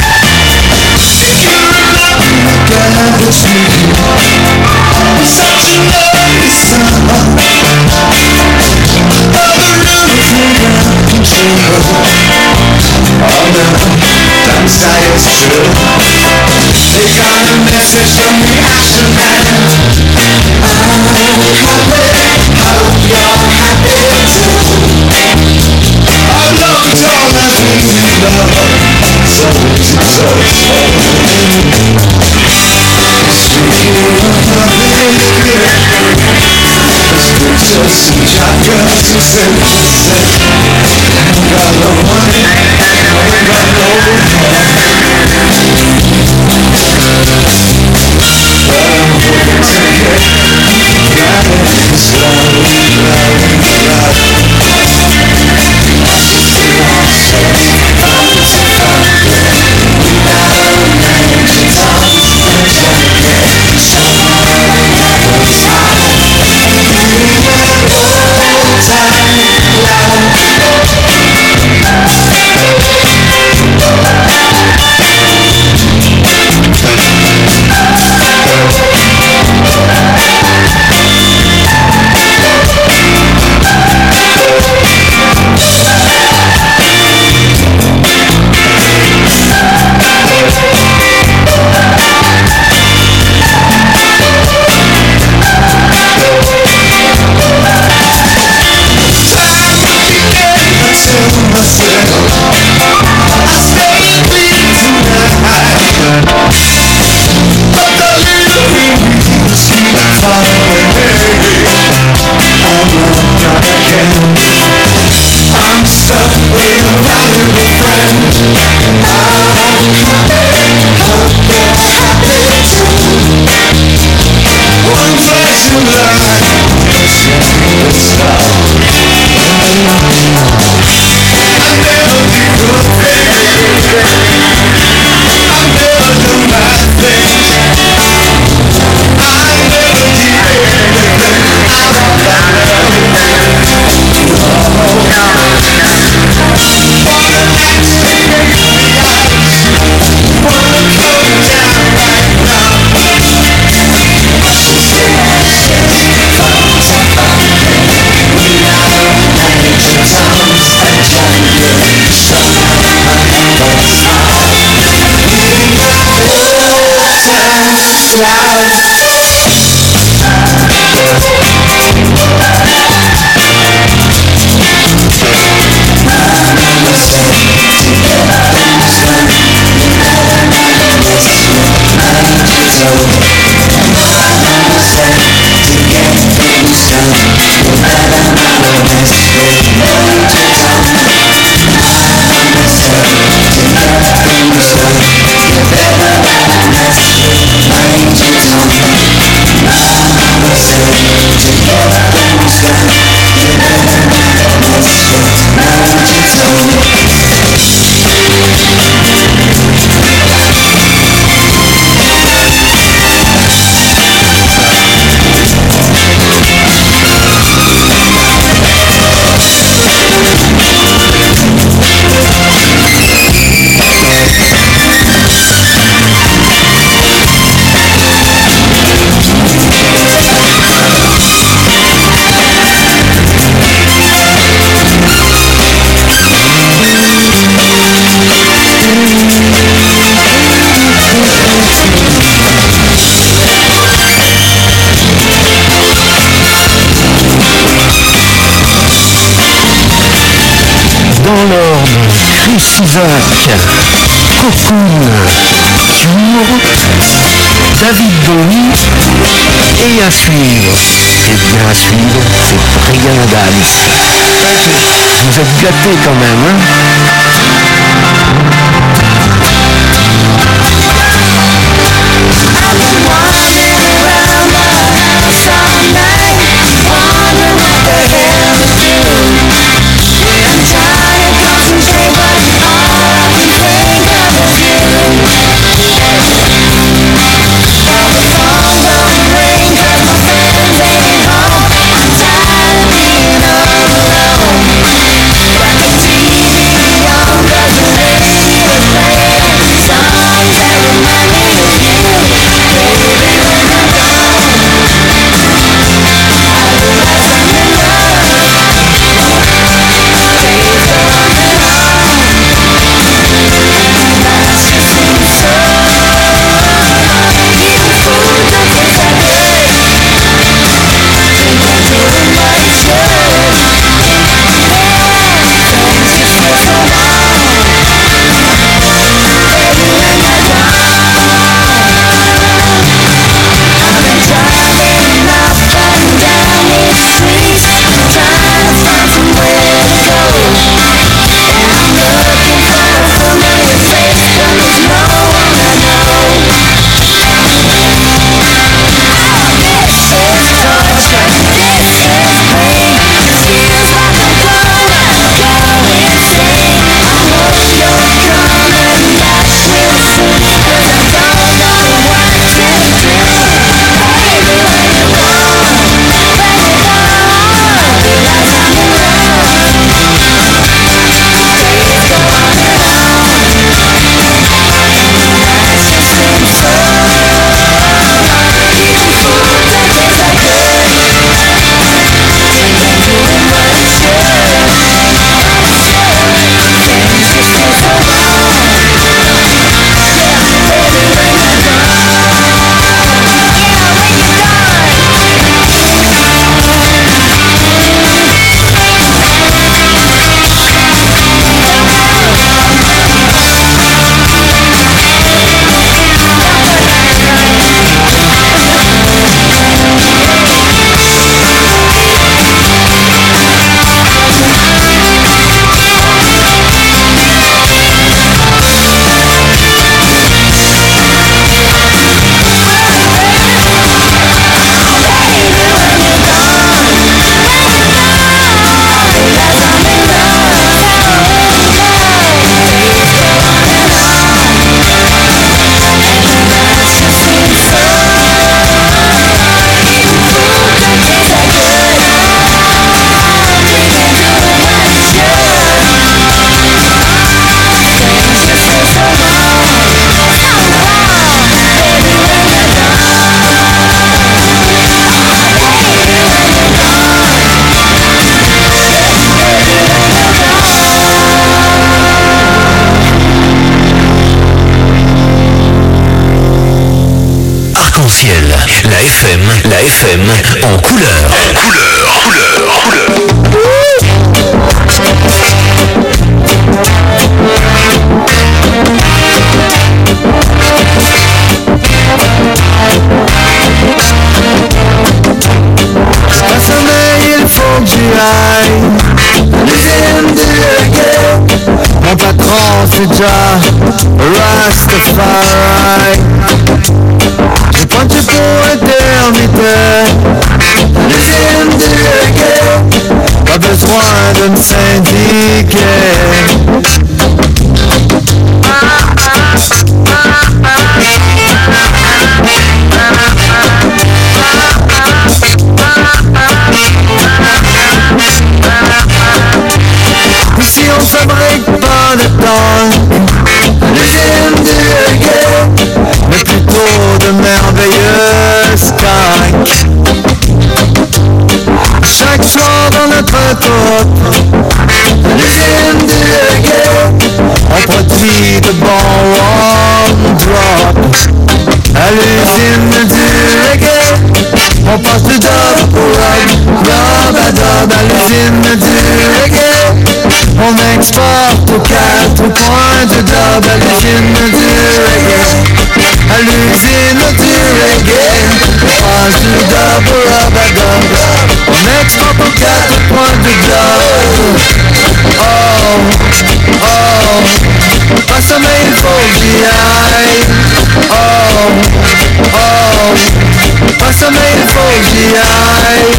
It's true. They got a message from the action man. I'm happy, hope you're happy too. Our love is all that we love, so it's so speaking of nothing, the scriptures and chapters to say, ain't got no money, ain't got no car. Isaac, Cocoon, Cure, David Bowie et à suivre. Et bien à suivre, c'est Brian Adams. Vous êtes gâtés quand même, hein? I'm tired, concentrate, but all I can Arc-en-Ciel, la FM en couleur. Il faut que j'y aille. L'usine du reggae. Mon patron c'est déjà Rastafari. J'ai pointé pour l'éternité. L'usine du reggae. Pas besoin de me syndiquer. Ici on fabrique pas de temps, l'usine du reggae, mais plutôt de merveilleux skank. Chaque soir dans notre côte, l'usine du reggae, on produit de bons one drop. À l'usine du reggae, on passe du dub au rock, dub à dub. À l'usine du reggae, on exporte aux 4 coins du dub. À l'usine du reggae, à l'usine du reggae, on passe du dub au rock à dub. On exporte aux 4 coins du dub. Oh, oh, pas ça mais il faut que j'y aille. Oh, oh, pas ça mais il faut que j'y aille.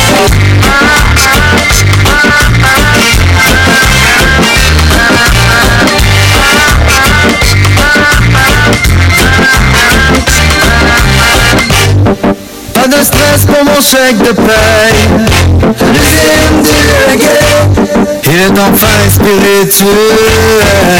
Pas de stress pour mon chèque de paye. L'usine du reggae, il est enfin spirituel.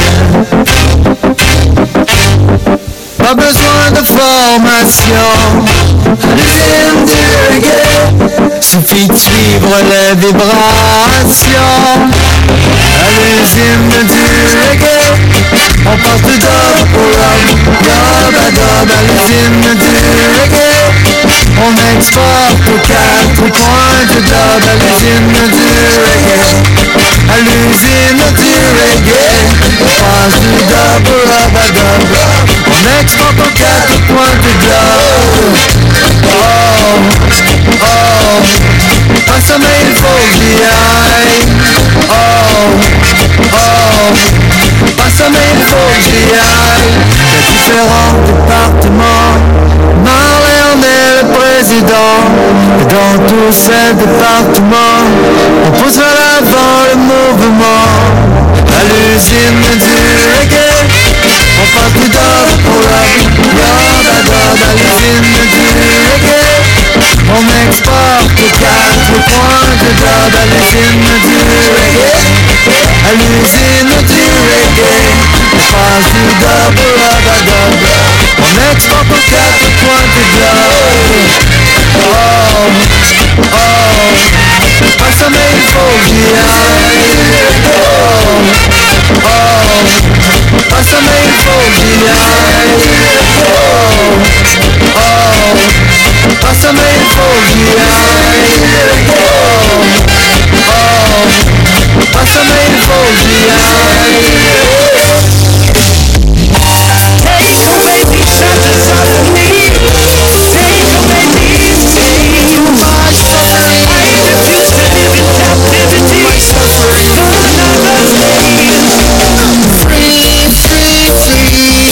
Pas besoin de formation. L'usine du reggae, suffit de suivre les vibrations. À l'usine du reggae, on passe du dub au rock, dub à dub. À l'usine du reggae, on exporte aux 4 coins du dub. À l'usine du reggae, à l'usine du reggae, on passe du dub au rock à dub. On exporte aux 4 coins du dub. Oh, oh, pas ça mais il faut que j'y aille. Oh, oh, pas ça mais il faut que j'y aille. Les différents départements, Marley en est le président. Et dans tous ces départements, on poussera l'avant le mouvement. À l'usine du reggae, on passe du dub au rock, dub à dub. À l'usine du reggae, on exporte aux 4 coins du dub. À l'usine du reggae, à l'usine du reggae, on passe du dub au rock à dub. On exporte aux 4 coins du dub. Oh, oh, pas ça mais il faut que j'y aille. Oh, oh, pas ça mais il faut que j'y aille. Oh, oh, pas ça mais il faut que j'y aille. Oh, oh, pas ça mais il faut que j'y aille. Take away these shadows of me. Take away these things. My suffering. I refuse to live in captivity. My suffering. For another day. Free, free, free.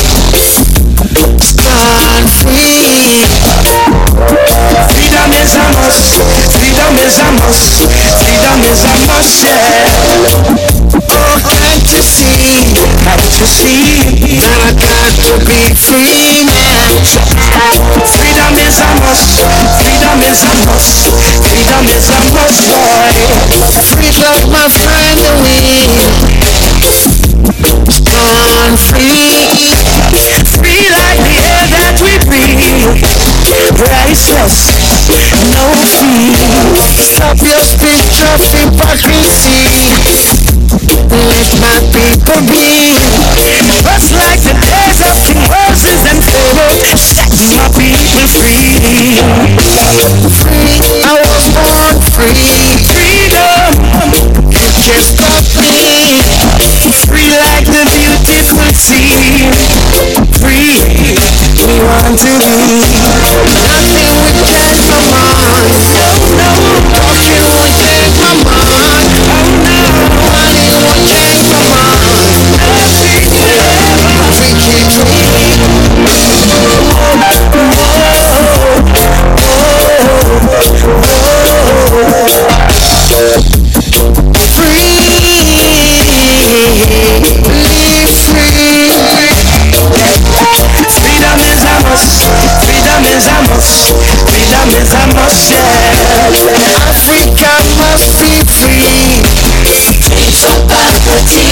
Stand free. Freedom is a must. Freedom is a must. Freedom is a must, yeah. Oh, can't you see? Can't you see? That I got to be free now. Freedom is a must. Freedom is a must. Freedom is a must, boy. Free like my friend away. Gone free. Free like the air that we breathe. Priceless, no fee. Stop your speech of hypocrisy. Let my people be. Just like the days of King Moses and Pharaoh. Set my people want to be. Nothing will change my mind. No, no, talking won't change my mind. Oh no, money won't change my mind. Nothing will ever freaky dream. Freedom is a must, yeah. Africa must be free. Free from poverty.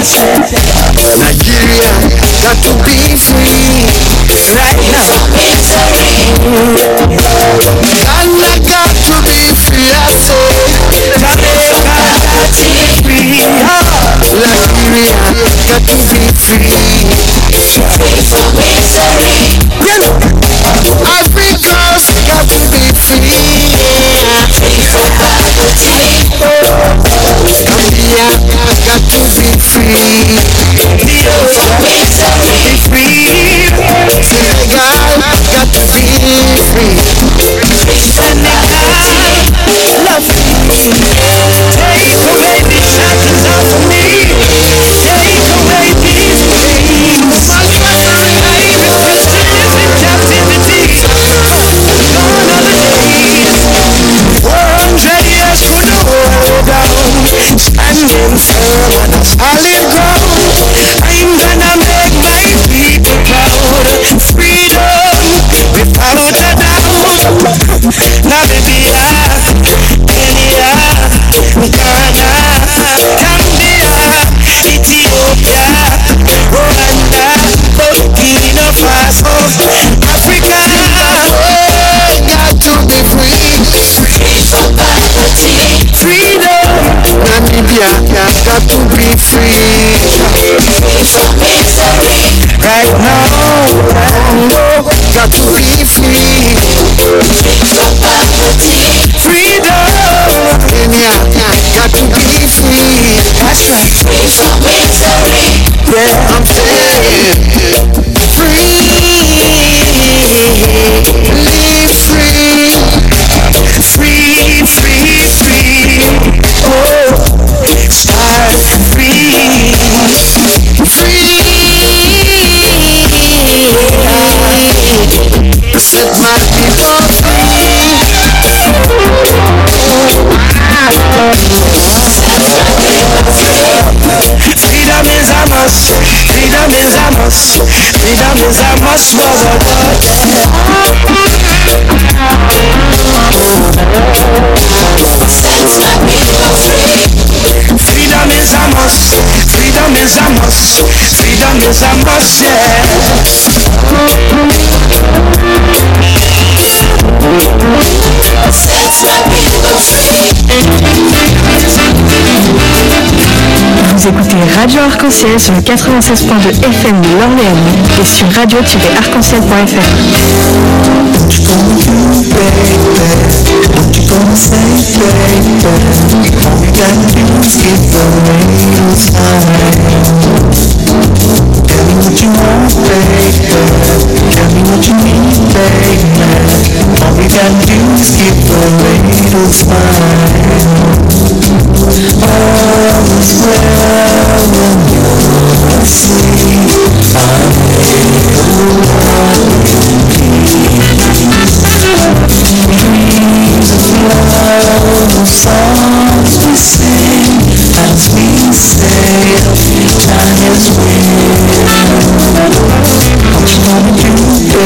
Nigeria got to be free. Right now. From misery. Ghana got to be free, I say. Jamaica got to be free. Nigeria got to be free. Free from misery. Africa's got to be free. Free from poverty. Gambia got to be free. From misery. Free. Senegal got to be free. Free from poverty. Love me. Take away these shackles off of me. Take away these chains. I refuse to live in captivity. Gone are the days. 100 years could hold down. Standing firm on a solid ground. I'm gonna make my people proud. Freedom without a doubt. Namibia, Kenya, Ghana, Gambia, Ethiopia, Rwanda, Burkina Faso, Africa got to be free. Free from poverty. Freedom. Namibia got to be free. Free from misery. Right now, got to be free. Free from poverty. Freedom. Kenya got to be free. That's right. Free from misery. Yeah, I'm saying free. Live free. Free, free, free. Oh, start free. Free. Set my people free. Freedom is a must. Freedom is a must. Freedom is a must for the world. Set my people free. Freedom is a must. Freedom is a must. Freedom is a must, yeah. Set my people free. Vous écoutez Radio Arc-en-Ciel sur le 96.2 FM de L'Orléanais et sur radio-arc-en-ciel.fr. What you gonna do, baby? What you gonna say, baby? All you gotta do is get the radio time. Tell me what you want, baby. Tell me what you need, baby. All you gotta do is get the radio time. All is well when you're asleep. I'm the one dreams of love, songs we sing as we sail, time is weird. What you gonna do,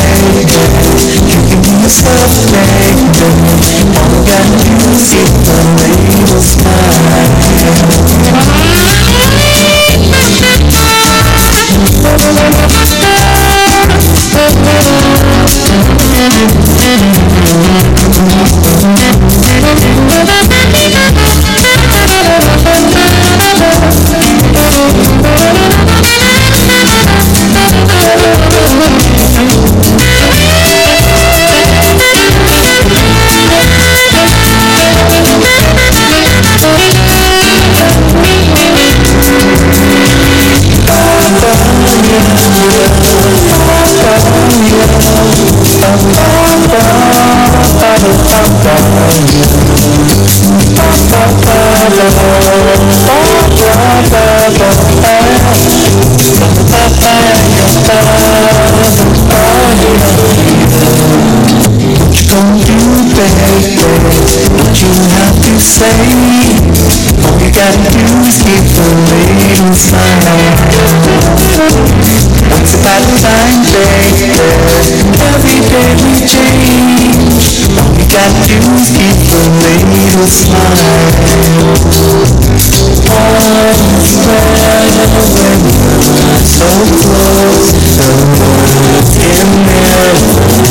say, all you gotta do is keep a little smile. Once upon a time, baby, every day we change. All you gotta do is keep a little smile. All's well when you're so close, the world can never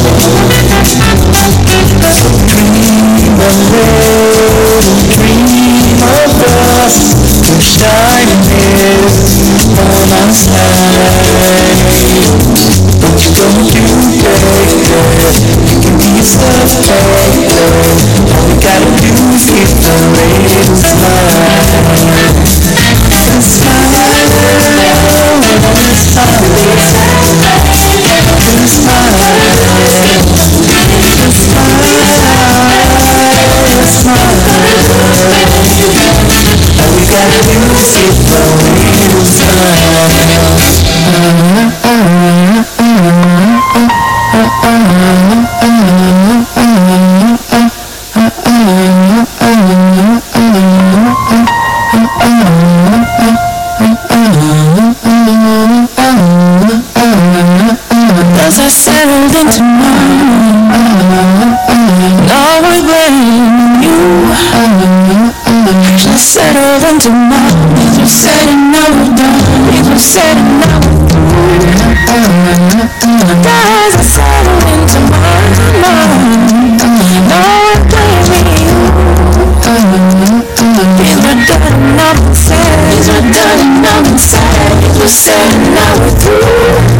so dream a little dream of us, to shine here on our side. What you gonna do, baby? You can be yourself, baby. All we gotta do is keep the little smile. The smile, the smile, the smile. All we gotta do is keep the little smile. As I settled into mine, now I blame you. I settled into mine. Things were said and now we're done. Things were said and now we're through. As I settled into my mind, now I blame you. Things were done and now been said. Things were done and now been said. Things were said and now we're through.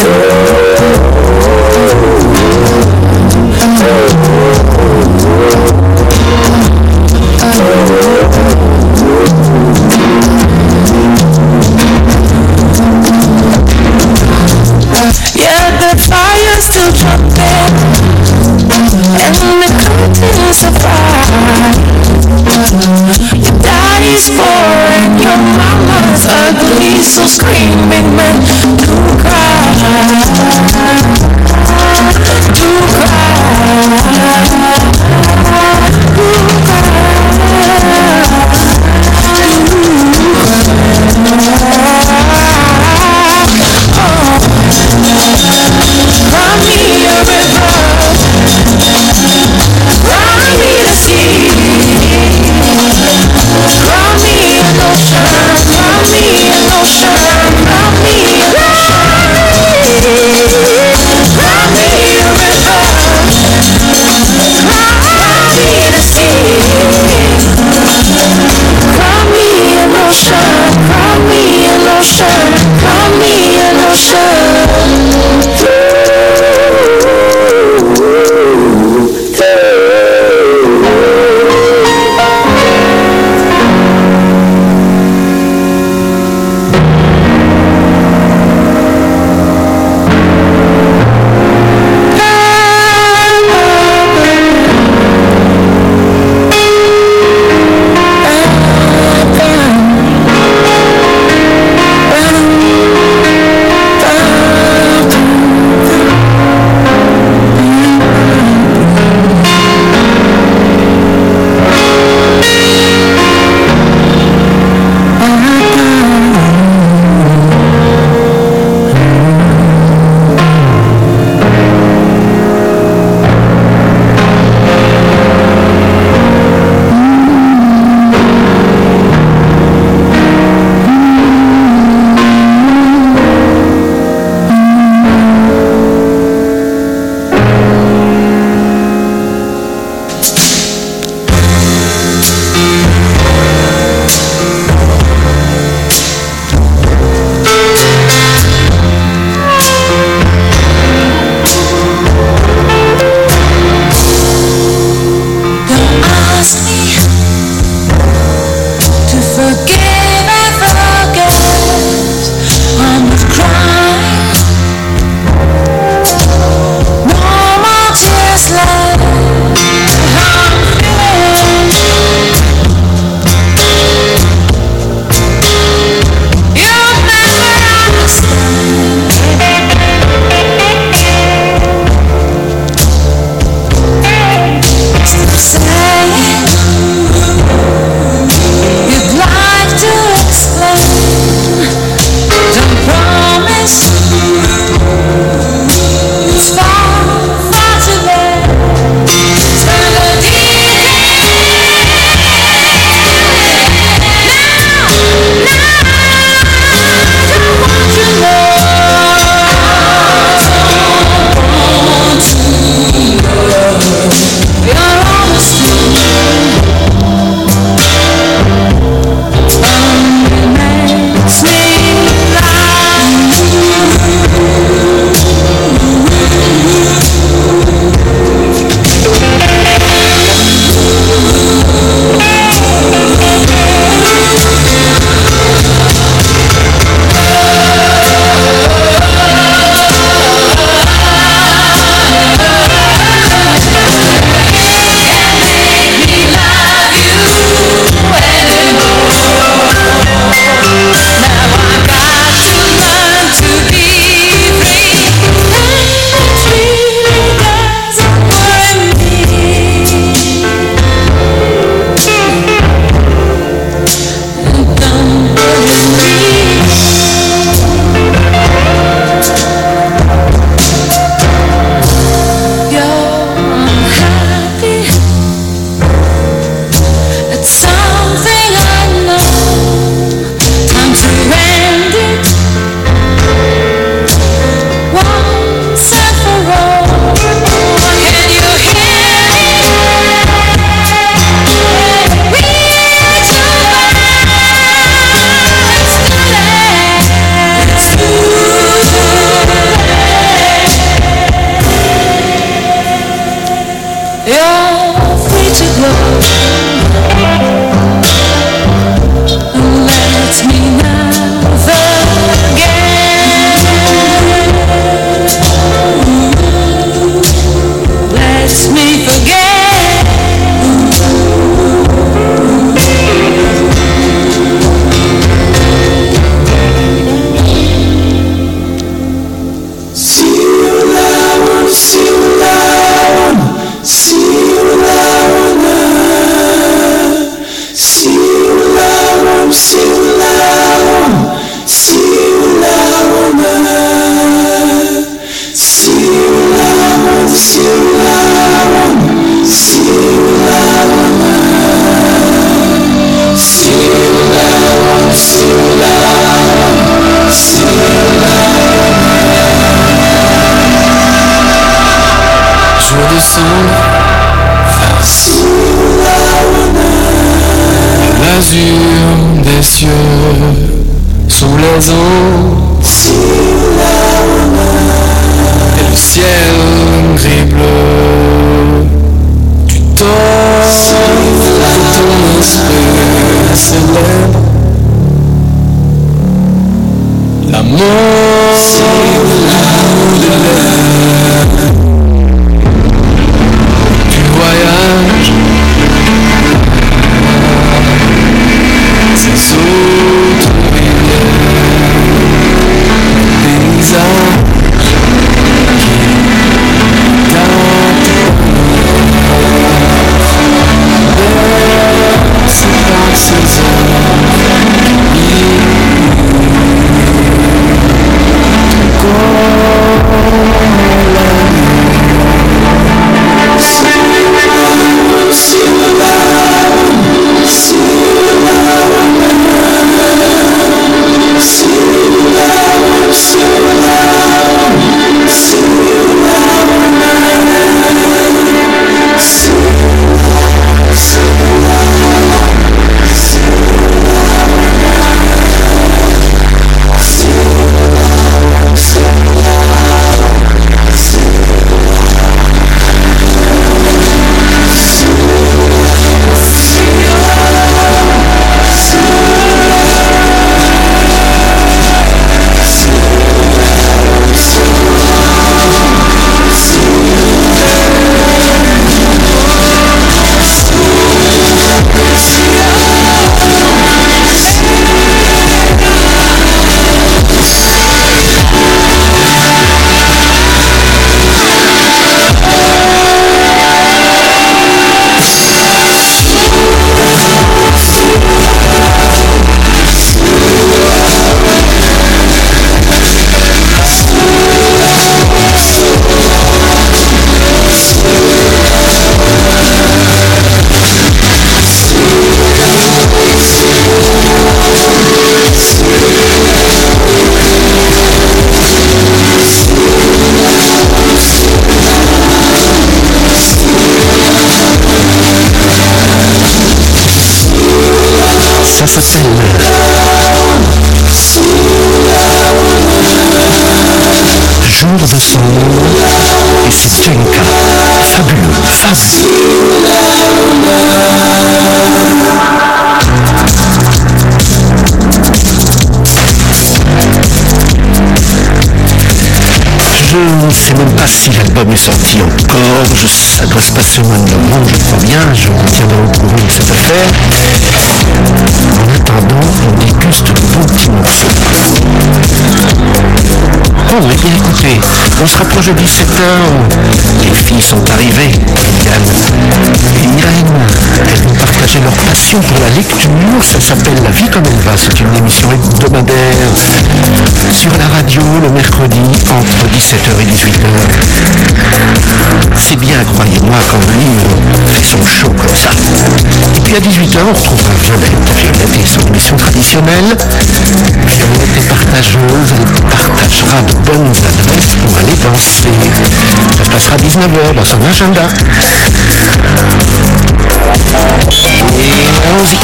Yeah, the fire's still jumping, and the curtains are fire. Your daddy's foreign, your mama's ugly, so screaming men do cry, do cry. Cry me a river, cry me the sea, cry me an ocean, cry me an ocean, cry me an ocean. jour de cendre face à l'azur des cieux, sous les eaux et le ciel gris-bleu. Tu dors de ton esprit célèbre l'amour de l'air. Tu voyages ces autres rivières, paysages qui t'attendent. C'est par ces ça s'appelle Jour de cendre et c'est Jenka. Fabuleux, Je ne sais même pas si l'album est sorti encore, ça doit se passer au mois de novembre, je crois bien, je vous tiendrai au courant de cette affaire. En attendant, on déguste de bons petits morceaux. Bon, eh bien écoutez, on se rapproche de 17h, les filles sont arrivées, Yann et Irène, elles vont partager leur passion pour la lecture, ça s'appelle La vie comme elle va, c'est une émission hebdomadaire sur la radio le mercredi entre 17h et 18h. C'est bien, croyez-moi, quand le livre fait son show comme ça. Et puis à 18h, on retrouvera Violette et son émission traditionnelle. Violette est partageuse, elle partagera de bonnes adresses pour aller danser. Ça se passera à 19h dans son agenda. Et allons-y.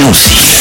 nous aussi.